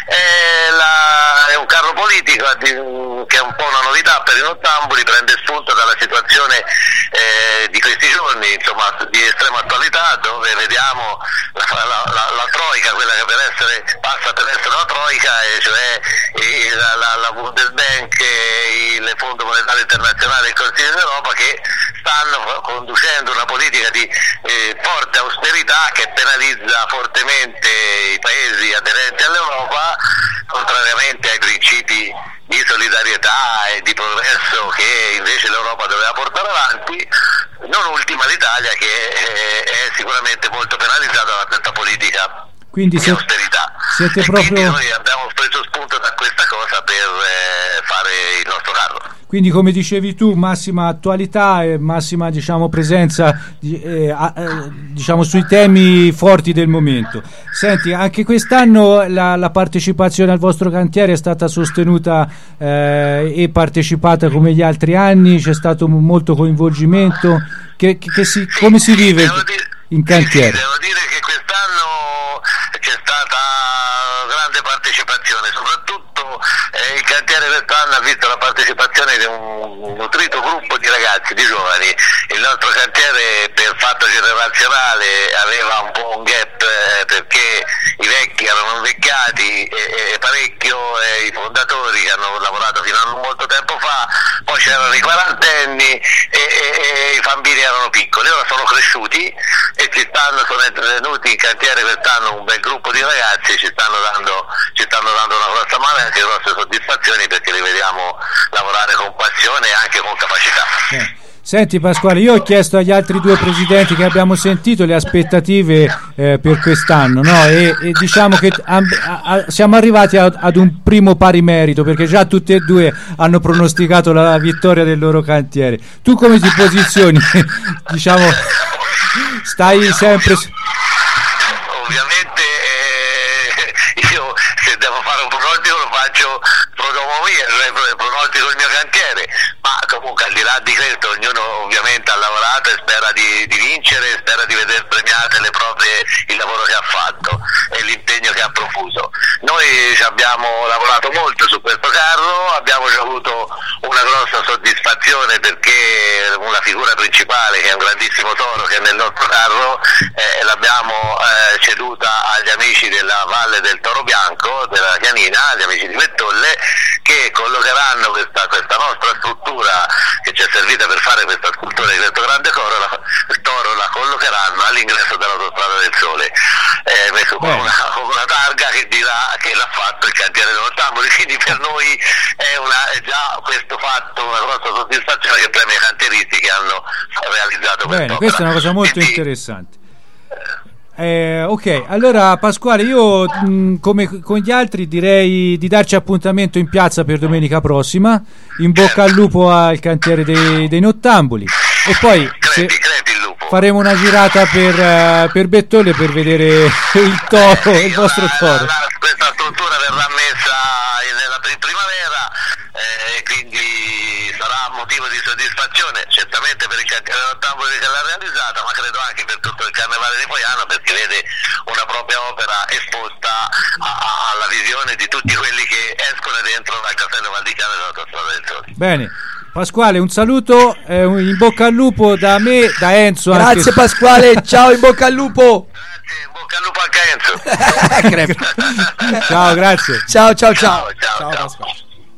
È un carro politico che è un po' una novità per i Nottambuli, prende spunto dalla situazione di questi giorni, insomma, di estrema attualità, dove vediamo la troica, quella che passa per essere una troica, cioè la Bundesbank, il Fondo Monetario Internazionale e il Consiglio d'Europa, che stanno conducendo una politica di forte austerità che penalizza fortemente i paesi aderenti all'Europa, contrariamente ai principi di solidarietà e di progresso che invece l'Europa doveva portare avanti, non ultima l'Italia, che è sicuramente molto penalizzata da questa politica Quindi di austerità. siete E proprio... quindi noi abbiamo preso spunto da questa cosa per fare il nostro carro. Quindi, come dicevi tu, massima attualità e massima, diciamo, presenza diciamo sui temi forti del momento. Senti, anche quest'anno la partecipazione al vostro cantiere è stata sostenuta e partecipata come gli altri anni, c'è stato molto coinvolgimento. Come si vive in cantiere? Devo dire che quest'anno c'è stata grande partecipazione, soprattutto il cantiere quest'anno ha visto la partecipazione di un nutrito gruppo di ragazzi, di giovani. Il nostro cantiere, per fatto generazionale, aveva un po' un gap perché i vecchi erano invecchiati e parecchio, i fondatori che hanno lavorato fino a molto tempo fa, poi c'erano i quarantenni e i bambini erano piccoli. Ora sono cresciuti e sono intervenuti in cantiere quest'anno un bel gruppo di ragazzi, ci stanno dando una grossa mano e anche grosse soddisfazioni, perché li vediamo lavorare con passione e anche con capacità. Senti Pasquale, io ho chiesto agli altri due presidenti che abbiamo sentito le aspettative per quest'anno, no? E diciamo che siamo arrivati ad un primo pari merito, perché già tutti e due hanno pronosticato la vittoria del loro cantiere. Tu come ti posizioni? Diciamo, stai sempre... Ovviamente io, se devo fare un pronostico, lo faccio pronostico il mio cantiere, ma comunque al di là di questo ognuno ovviamente ha lavorato e spera di vincere, spera di vedere premiate il lavoro che ha fatto e l'impegno che ha profuso. Noi ci abbiamo lavorato molto su questo carro, abbiamo già avuto una grossa soddisfazione perché una figura principale, che è un grandissimo toro che è nel nostro carro, l'abbiamo ceduta agli amici della Valle del Toro Bianco, della Chianina, agli amici di Vettolle, che collocheranno questa nostra struttura che ci è servita per fare questa scultura di questo grande toro, la collocheranno all'ingresso dell'Autostrada del Sole, messo con una targa che dirà che l'ha fatto il cantiere del Nottamboli. Quindi per noi è già questo fatto una grossa soddisfazione, che premia i cantieristi che hanno realizzato quest'opera. Bene, questa è una cosa molto interessante. Ok, allora Pasquale, io come con gli altri direi di darci appuntamento in piazza per domenica prossima. In bocca al lupo al cantiere dei Nottamboli, e poi faremo una girata per Bettolle per vedere il toro, il vostro toro. Questa struttura verrà messa nella primavera, quindi sarà motivo di soddisfazione certamente per il cantiere Nottamboli che l'ha realizzata, ma credo anche per tutto il Carnevale di Foiano, perché vede una propria opera esposta alla visione di tutti quelli che escono dentro dal castello Valdichiano dell'Autostrada del Sole. Bene, Pasquale, un saluto, in bocca al lupo da me, da Enzo. Grazie Pasquale, ciao, in bocca al lupo. Grazie, in bocca al lupo anche Enzo. Ciao, grazie. Ciao. Ciao Pasquale.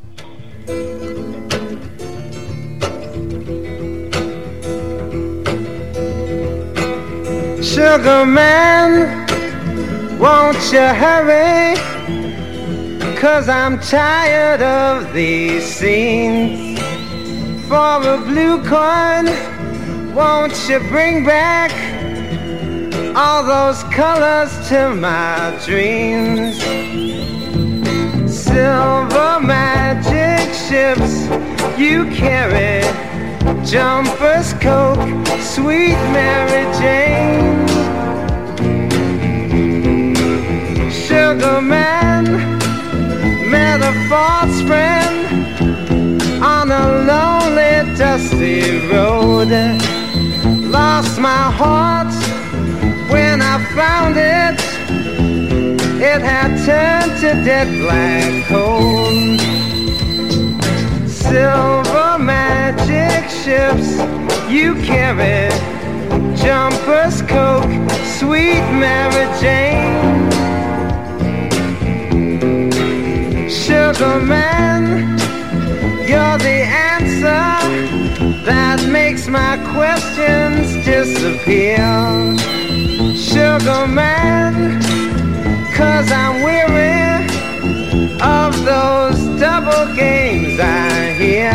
Sugar man, won't you hurry? 'Cause I'm tired of these scenes. For a blue coin, won't you bring back all those colors to my dreams? Silver magic ships you carry, jumpers, Coke, sweet Mary Jane. Sugar man, met a false friend on a lonely, dusty road. Lost my heart when I found it. It had turned to dead black coal. Silver magic ships you carry, jumpers, Coke, sweet Mary Jane. Sugar man, you're the answer that makes my questions disappear. Sugar man, 'cause I'm weary of those double games I hear.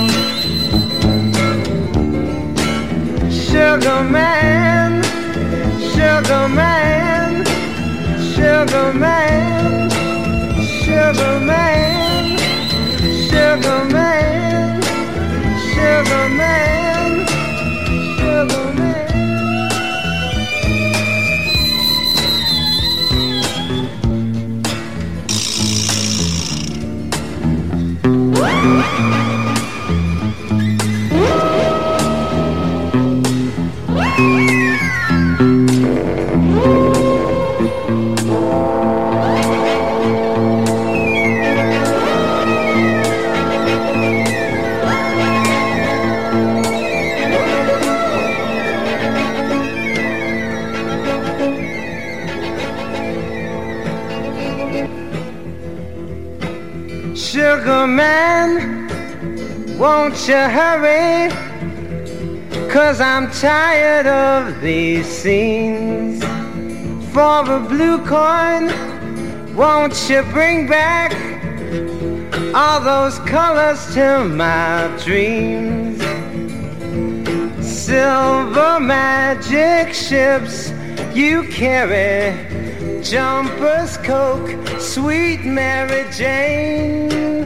Sugar man, Sugar man, won't you hurry? 'Cause I'm tired of these scenes. For a blue coin, won't you bring back all those colors to my dreams? Silver magic ships you carry, Jumpers, Coke, sweet Mary Jane.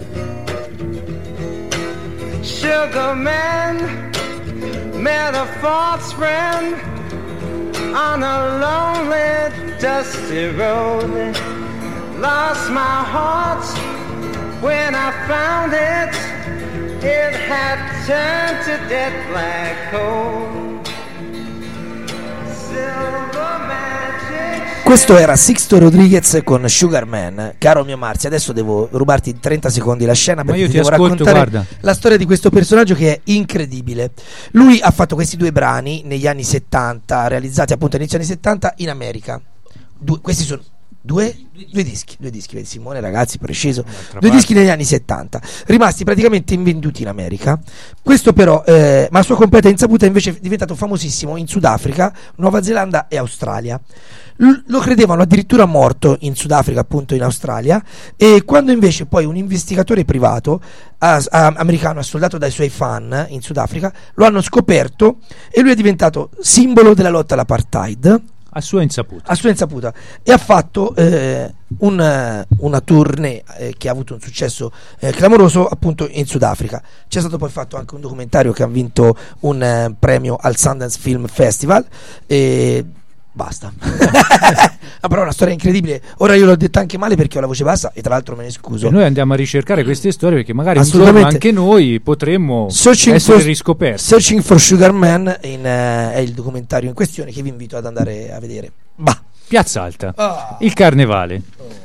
Sugar man met a false friend on a lonely, dusty road. Lost my heart when I found it. It had turned to dead black coal. Silver magic. Questo era Sixto Rodriguez con Sugar Man. Caro mio Marzio, adesso devo rubarti in 30 secondi la scena perché io ti ti devo ascolto, raccontare guarda. la storia di questo personaggio che è incredibile. Lui ha fatto questi due brani negli anni 70, realizzati appunto all'inizio anni 70 in America. Questi sono due dischi, vedi Simone, ragazzi, preciso. Due dischi negli anni 70, rimasti praticamente invenduti in America. Questo però, ma a sua completa insaputa, invece è diventato famosissimo in Sudafrica, Nuova Zelanda e Australia. Lo credevano addirittura morto in Sudafrica, appunto in Australia, e quando invece poi un investigatore privato americano, assoldato dai suoi fan in Sudafrica, lo hanno scoperto e lui è diventato simbolo della lotta all'apartheid a sua insaputa, e ha fatto una tournée che ha avuto un successo clamoroso appunto in Sudafrica. C'è stato poi fatto anche un documentario che ha vinto un premio al Sundance Film Festival e basta. Però è una storia incredibile. Ora io l'ho detta anche male perché ho la voce bassa e tra l'altro me ne scuso. E noi andiamo a ricercare queste storie perché magari un giorno anche noi potremmo essere riscoperti. Searching for Sugar Man è il documentario in questione che vi invito ad andare a vedere. Piazza Alta, il carnevale.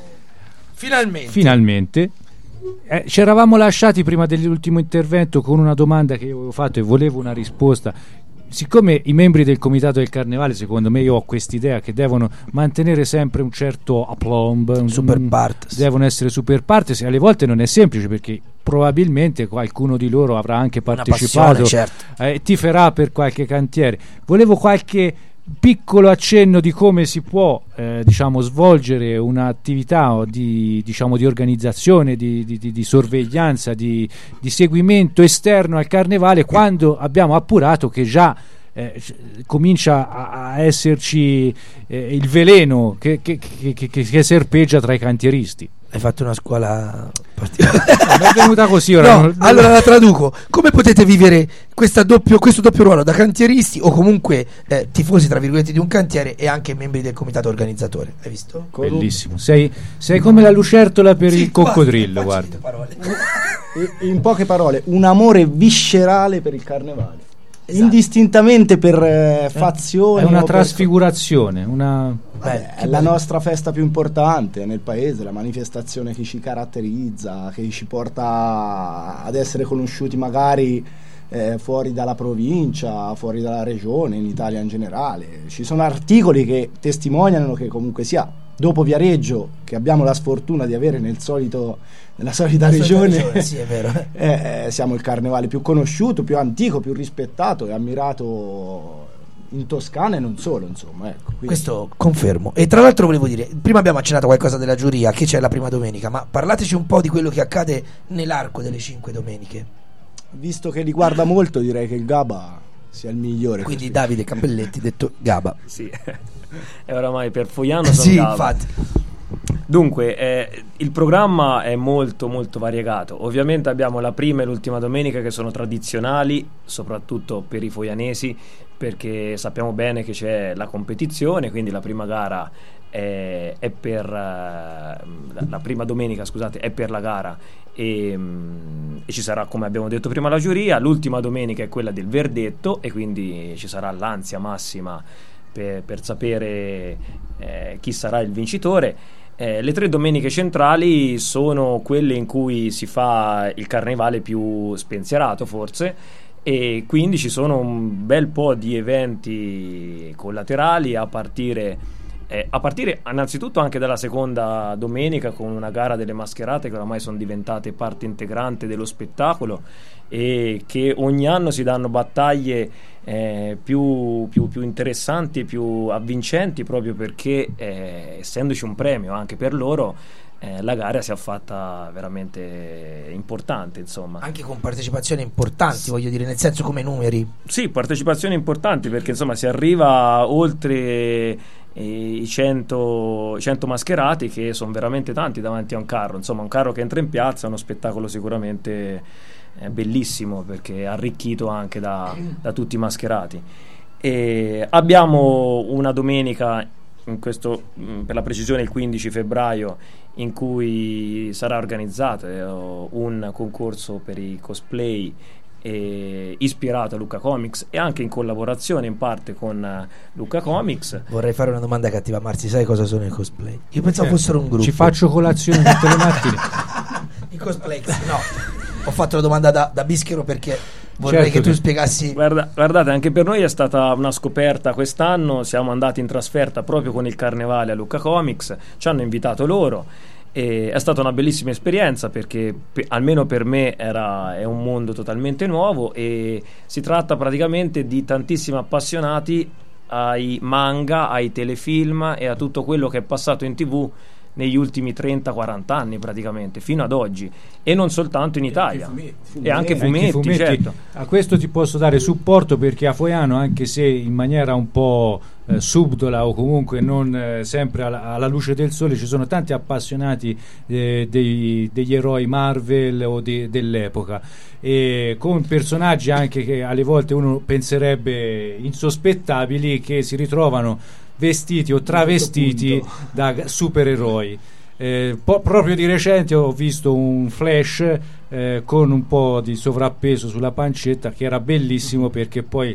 Finalmente. Ci eravamo lasciati prima dell'ultimo intervento con una domanda che io avevo fatto e volevo una risposta. Siccome i membri del comitato del carnevale, secondo me, io ho quest'idea che devono mantenere sempre un certo aplomb, super partes, devono essere super partes, e alle volte non è semplice perché probabilmente qualcuno di loro avrà anche partecipato, certo. Tiferà per qualche cantiere. Volevo qualche piccolo accenno di come si può svolgere un'attività di organizzazione, di sorveglianza, di seguimento esterno al carnevale, quando abbiamo appurato che già comincia a esserci il veleno che serpeggia tra i cantieristi. Hai fatto una scuola particolare. Mi è venuta così ora. No, allora la traduco. Come potete vivere questo doppio ruolo da cantieristi o comunque tifosi tra virgolette di un cantiere e anche membri del comitato organizzatore? Hai visto? Bellissimo. Sei come la lucertola per il coccodrillo, guarda. In poche parole, un amore viscerale per il carnevale. Esatto. Indistintamente per fazioni. È una trasfigurazione, è la nostra festa più importante nel paese, la manifestazione che ci caratterizza, che ci porta ad essere conosciuti magari fuori dalla provincia, fuori dalla regione, in Italia in generale. Ci sono articoli che testimoniano che comunque sia dopo Viareggio, che abbiamo la sfortuna di avere nella solita regione, sì, è vero. Siamo il carnevale più conosciuto, più antico, più rispettato e ammirato in Toscana e non solo, insomma, ecco. Questo confermo. E tra l'altro volevo dire, prima abbiamo accennato qualcosa della giuria che c'è la prima domenica, ma parlateci un po' di quello che accade nell'arco delle 5 domeniche. Visto che li guarda molto, direi che il Gaba sia il migliore. Quindi così. Davide Cappelletti, detto Gaba. Sì, e oramai per Foiano sono sì, Gaba. infatti. Dunque, il programma è molto molto variegato. Ovviamente abbiamo la prima e l'ultima domenica che sono tradizionali, soprattutto per i foianesi, perché sappiamo bene che c'è la competizione, quindi la prima gara la prima domenica, scusate, è per la gara e e ci sarà, come abbiamo detto prima, la giuria. L'ultima domenica è quella del verdetto e quindi ci sarà l'ansia massima per sapere chi sarà il vincitore. Le 3 domeniche centrali sono quelle in cui si fa il carnevale più spensierato forse, e quindi ci sono un bel po' di eventi collaterali a partire innanzitutto anche dalla seconda domenica, con una gara delle mascherate che oramai sono diventate parte integrante dello spettacolo e che ogni anno si danno battaglie più interessanti, più avvincenti, proprio perché essendoci un premio anche per loro, la gara si è fatta veramente importante, insomma. Anche con partecipazioni importanti, voglio dire, nel senso come numeri. Sì, partecipazioni importanti, perché insomma si arriva oltre i 100 mascherati, che sono veramente tanti davanti a un carro. Insomma, un carro che entra in piazza è uno spettacolo sicuramente bellissimo, perché è arricchito anche da tutti i mascherati. E abbiamo una domenica, per la precisione il 15 febbraio, in cui sarà organizzato un concorso per i cosplay ispirato a Lucca Comics e anche in collaborazione in parte con Lucca Comics. Vorrei fare una domanda cattiva, Marzi, sai cosa sono i cosplay? Io pensavo fossero un gruppo. Ci faccio colazione tutte le mattine. I cosplay, no, ho fatto la domanda da bischero perché vorrei che tu spiegassi. Guardate, anche per noi è stata una scoperta quest'anno. Siamo andati in trasferta proprio con il carnevale a Lucca Comics, ci hanno invitato loro e è stata una bellissima esperienza, perché almeno per me è un mondo totalmente nuovo, e si tratta praticamente di tantissimi appassionati ai manga, ai telefilm e a tutto quello che è passato in TV negli ultimi 30-40 anni praticamente, fino ad oggi, e non soltanto in Italia, e anche fumetti, certo. A questo ti posso dare supporto, perché a Foiano, anche se in maniera un po' subdola o comunque non sempre alla luce del sole, ci sono tanti appassionati degli eroi Marvel o dell'epoca, e con personaggi anche che alle volte uno penserebbe insospettabili, che si ritrovano vestiti o travestiti da supereroi. Proprio di recente ho visto un Flash con un po' di sovrappeso sulla pancetta, che era bellissimo, perché poi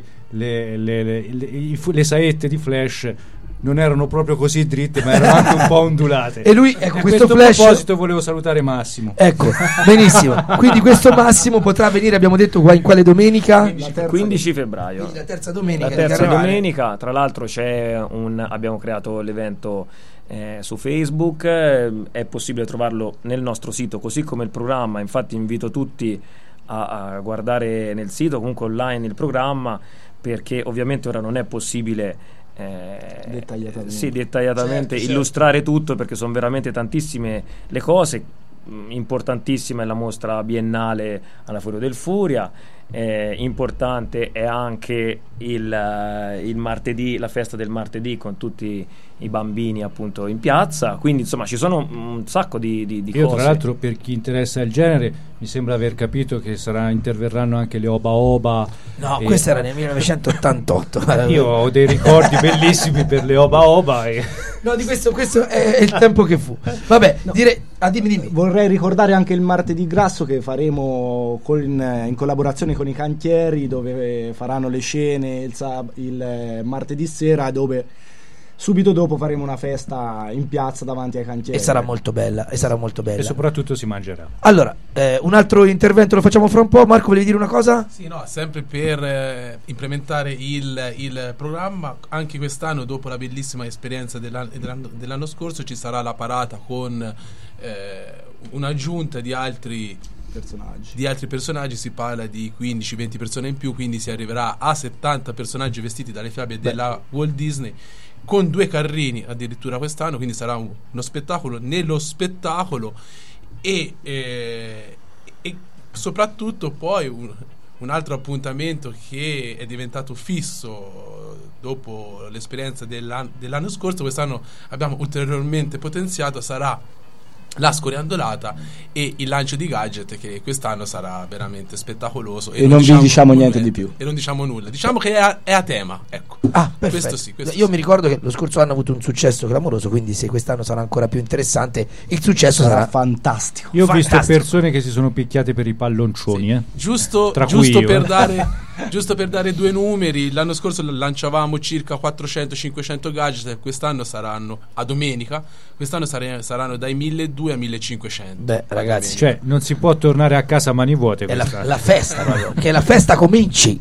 le saette di Flash non erano proprio così dritte, ma erano anche un po' ondulate. E lui, ecco, a questo questo Flash... proposito volevo salutare Massimo. Ecco, benissimo. Quindi questo Massimo potrà venire, abbiamo detto, qua in quale domenica? 15 febbraio. Quindi la terza domenica. La terza domenica, tra l'altro abbiamo creato l'evento su Facebook, è possibile trovarlo nel nostro sito, così come il programma. Infatti invito tutti a guardare nel sito, comunque online, il programma, perché ovviamente ora non è possibile dettagliatamente certo, illustrare tutto, perché sono veramente tantissime le cose. Importantissima è la mostra biennale alla Foro del Furia, importante è anche il martedì, la festa del martedì, con tutti i bambini appunto in piazza. Quindi insomma ci sono un sacco di Io cose. Tra l'altro, per chi interessa il genere, mi sembra aver capito che interverranno anche le Oba Oba. No, questo era nel 1988. Io ho dei ricordi bellissimi per le Oba Oba No, di questo è il tempo che fu. Vabbè, no. Dimmi. Vorrei ricordare anche il martedì grasso, che faremo in collaborazione con i cantieri, dove faranno le scene il martedì sera, dove subito dopo faremo una festa in piazza davanti ai cantieri. E sarà molto bella. E soprattutto si mangerà. Allora, un altro intervento lo facciamo fra un po'. Marco, volevi dire una cosa? Sì, no, sempre per implementare il programma. Anche quest'anno, dopo la bellissima esperienza dell'anno scorso, ci sarà la parata con un'aggiunta di altri personaggi. Si parla di 15-20 persone in più, quindi si arriverà a 70 personaggi vestiti dalle fiabe della Walt Disney, con 2 carrini addirittura quest'anno. Quindi sarà uno spettacolo nello spettacolo, e soprattutto poi un altro appuntamento che è diventato fisso dopo l'esperienza dell'anno scorso. Quest'anno abbiamo ulteriormente potenziato, sarà la scoriandolata e il lancio di gadget, che quest'anno sarà veramente spettacoloso, e non vi diciamo niente di più, e non diciamo nulla, diciamo che è a tema, ecco. Perfetto. Questo sì, Io mi ricordo che lo scorso anno ha avuto un successo clamoroso, quindi se quest'anno sarà ancora più interessante, il successo sarà fantastico. Io ho visto persone che si sono picchiate per i palloncioni, giusto per dare due numeri. L'anno scorso lanciavamo circa 400-500 gadget, quest'anno saranno, a domenica, quest'anno saranno dai 1200 a 1500. Beh, ragazzi, cioè non si può tornare a casa a mani vuote, è la festa proprio, che la festa cominci.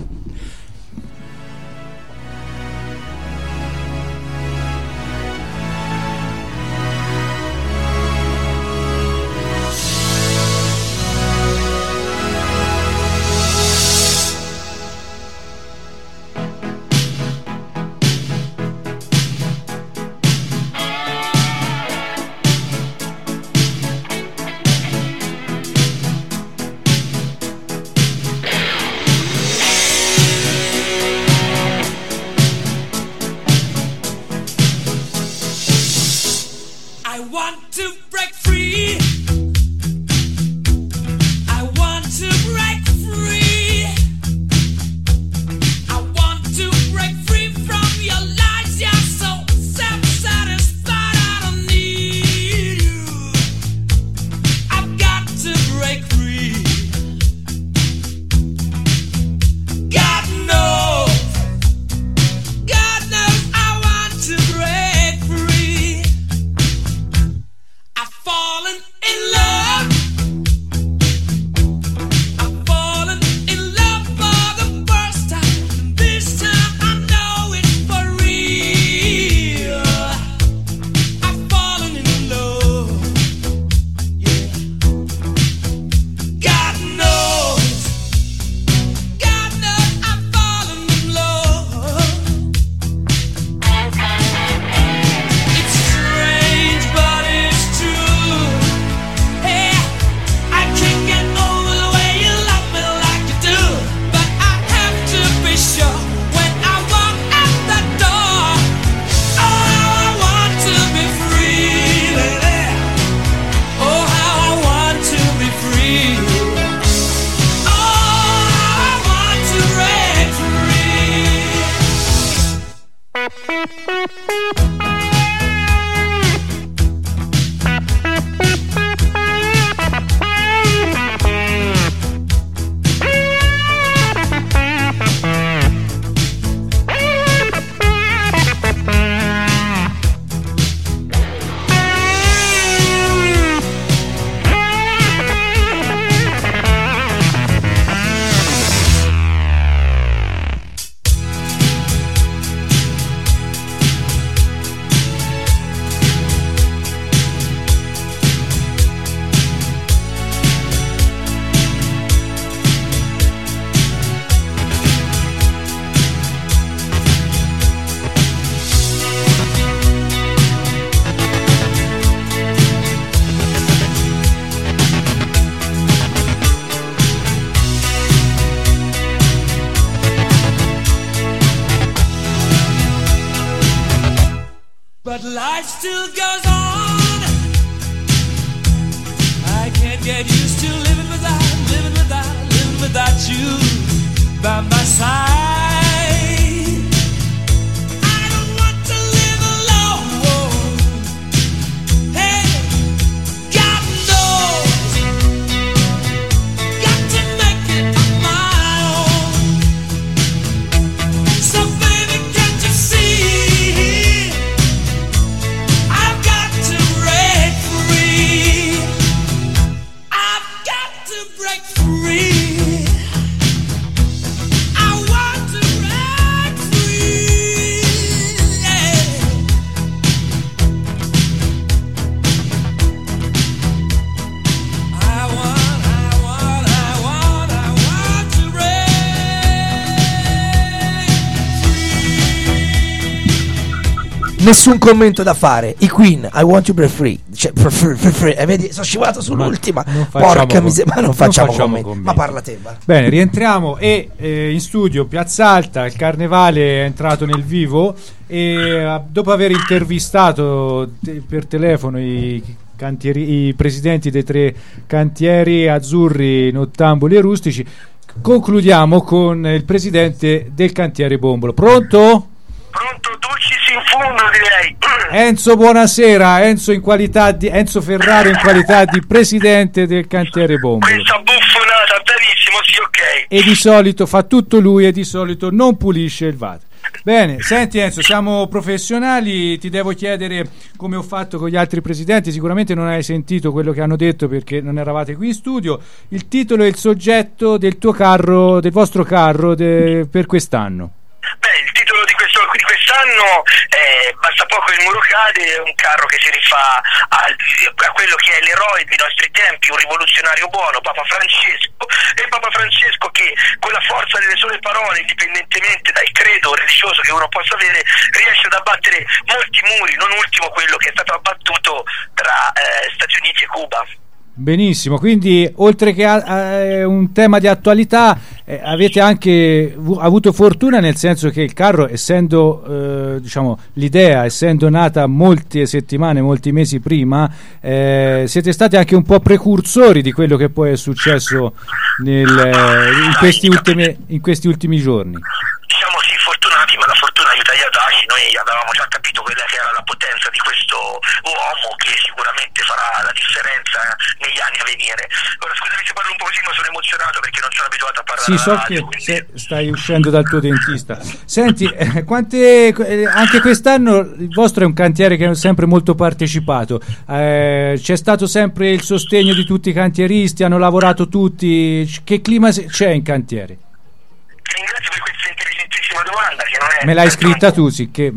But life still goes on. I can't get used to living without you by my side. I don't want to live alone. Hey, God knows, got to make it on my own. So baby, can't you see? Nessun commento da fare. I Queen, I want to break free. Cioè, free. Vedi, sono scivolato sull'ultima. Porca miseria, ma non facciamo commenti. Ma parla te. Va. Bene, rientriamo e in studio Piazza Alta, il carnevale è entrato nel vivo e dopo aver intervistato per telefono i i presidenti dei 3 cantieri azzurri, nottamboli e rustici. Concludiamo con il presidente del cantiere Bombolo. Pronto? Pronto, dulcis in fundo, direi. Enzo, buonasera. Enzo Ferraro in qualità di presidente del cantiere Bombolo. Questa buffonata, benissimo, sì, ok. E di solito fa tutto lui e di solito non pulisce il water. Bene, senti Enzo, siamo professionali, ti devo chiedere, come ho fatto con gli altri presidenti, sicuramente non hai sentito quello che hanno detto perché non eravate qui in studio, il titolo e il soggetto del tuo carro, del vostro carro per quest'anno. Beh, il titolo di quest'anno è Basta poco il muro cade, è un carro che si rifà a quello che è l'eroe dei nostri tempi, un rivoluzionario buono, Papa Francesco, e Papa Francesco che con la forza delle sole parole, indipendentemente dal credo religioso che uno possa avere, riesce ad abbattere molti muri, non ultimo quello che è stato abbattuto tra Stati Uniti e Cuba. Benissimo, quindi oltre che a un tema di attualità avete anche avuto fortuna, nel senso che il carro, essendo l'idea essendo nata molte settimane, molti mesi prima, siete stati anche un po' precursori di quello che poi è successo in questi ultimi giorni. Diciamo sì, fortunati, ma la fortuna aiuta gli audaci. Noi avevamo già capito quella che era la potenza di questo uomo che sicuramente farà la differenza negli anni a venire. Ora scusami se parlo un po' così, ma sono emozionato perché non sono abituato a parlare. Sì, so che stai uscendo dal tuo dentista. Senti, anche quest'anno il vostro è un cantiere che è sempre molto partecipato, c'è stato sempre il sostegno di tutti i cantieristi, hanno lavorato tutti. Che clima c'è in cantiere? Ti ringrazio per questa intelligentissima domanda che non è... Me l'hai scritta tu, sì che...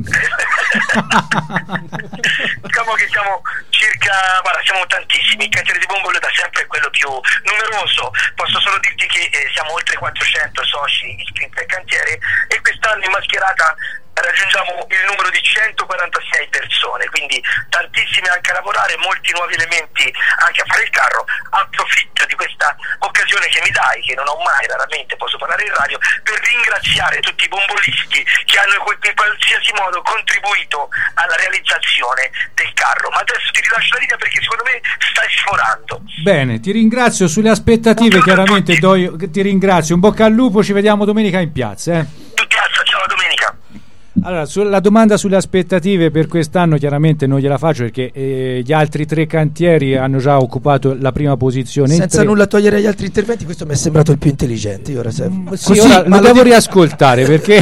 Diciamo che siamo siamo tantissimi, il cantiere di Bombolo da sempre è quello più numeroso, posso solo dirti che siamo oltre 400 soci iscritti al cantiere e quest'anno in mascherata raggiungiamo il numero di 146 persone, quindi tantissime anche a lavorare, molti nuovi elementi anche a fare il carro. Approfitto di questa occasione che mi dai, che non ho mai, raramente posso parlare in radio, per ringraziare tutti i bombolisti che hanno in qualsiasi modo contribuito alla realizzazione del carro. Ma adesso ti rilascio la linea perché secondo me stai sforando. Bene, ti ringrazio sulle aspettative, chiaramente ti ringrazio, un bocca al lupo, ci vediamo domenica in piazza. In piazza, ciao, domenica. Allora, la domanda sulle aspettative per quest'anno chiaramente non gliela faccio perché gli altri 3 cantieri hanno già occupato la prima posizione. Senza nulla togliere agli altri interventi, questo mi è sembrato il più intelligente. Io ora sì, ora lo devo riascoltare perché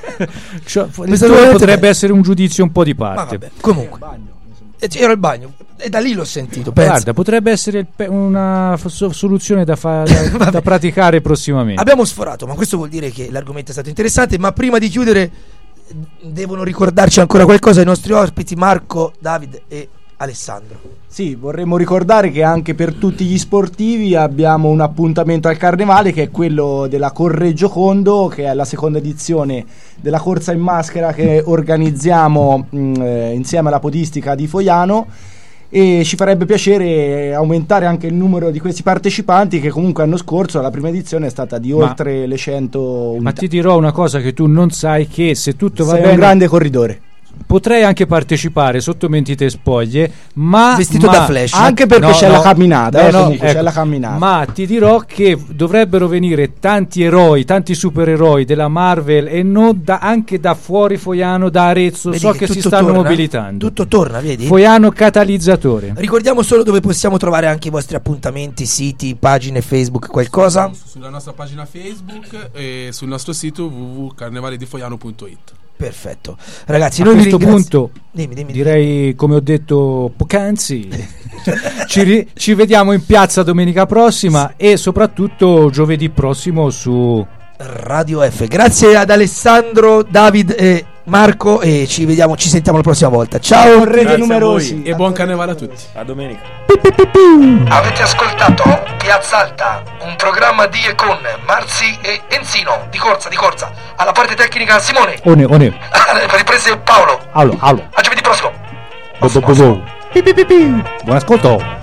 il tuo potrebbe essere un giudizio un po' di parte. Vabbè, comunque ero al bagno e da lì l'ho sentito. Penso. Guarda, potrebbe essere una soluzione da praticare prossimamente. Abbiamo sforato, ma questo vuol dire che l'argomento è stato interessante. Ma prima di chiudere devono ricordarci ancora qualcosa i nostri ospiti Marco, David e Alessandro. Sì, vorremmo ricordare che anche per tutti gli sportivi abbiamo un appuntamento al Carnevale, che è quello della Correggio Condo, che è la seconda edizione della corsa in maschera che organizziamo insieme alla podistica di Foiano, e ci farebbe piacere aumentare anche il numero di questi partecipanti, che comunque l'anno scorso la prima edizione è stata di oltre le 100 unità. Ma ti dirò una cosa che tu non sai, che se tutto va Sei bene un grande corridore. Potrei anche partecipare sotto mentite spoglie, ma vestito da Flash, anche perché c'è la camminata, ecco, c'è la camminata. Ma ti dirò che dovrebbero venire tanti eroi, tanti supereroi della Marvel e non anche da fuori Foiano, da Arezzo. Vedi, so che si stanno mobilitando. Tutto torna, vedi? Foiano catalizzatore. Ricordiamo solo dove possiamo trovare anche i vostri appuntamenti, siti, pagine Facebook, qualcosa? Sulla nostra pagina Facebook e sul nostro sito www.carnevaledifoiano.it. Perfetto, ragazzi, a noi questo punto dimmi. direi, come ho detto poc'anzi, ci vediamo in piazza domenica prossima e soprattutto giovedì prossimo su Radio F. Grazie ad Alessandro, David e Marco, e ci sentiamo la prossima volta. Ciao, correte numerosi e buon carnevale a tutti. A domenica. Avete ascoltato Piazza Alta, un programma di e con Marzi e Enzino. Di corsa. Alla parte tecnica Simone. One. Alle riprese Paolo. Allo. A giovedì prossimo. Buon ascolto.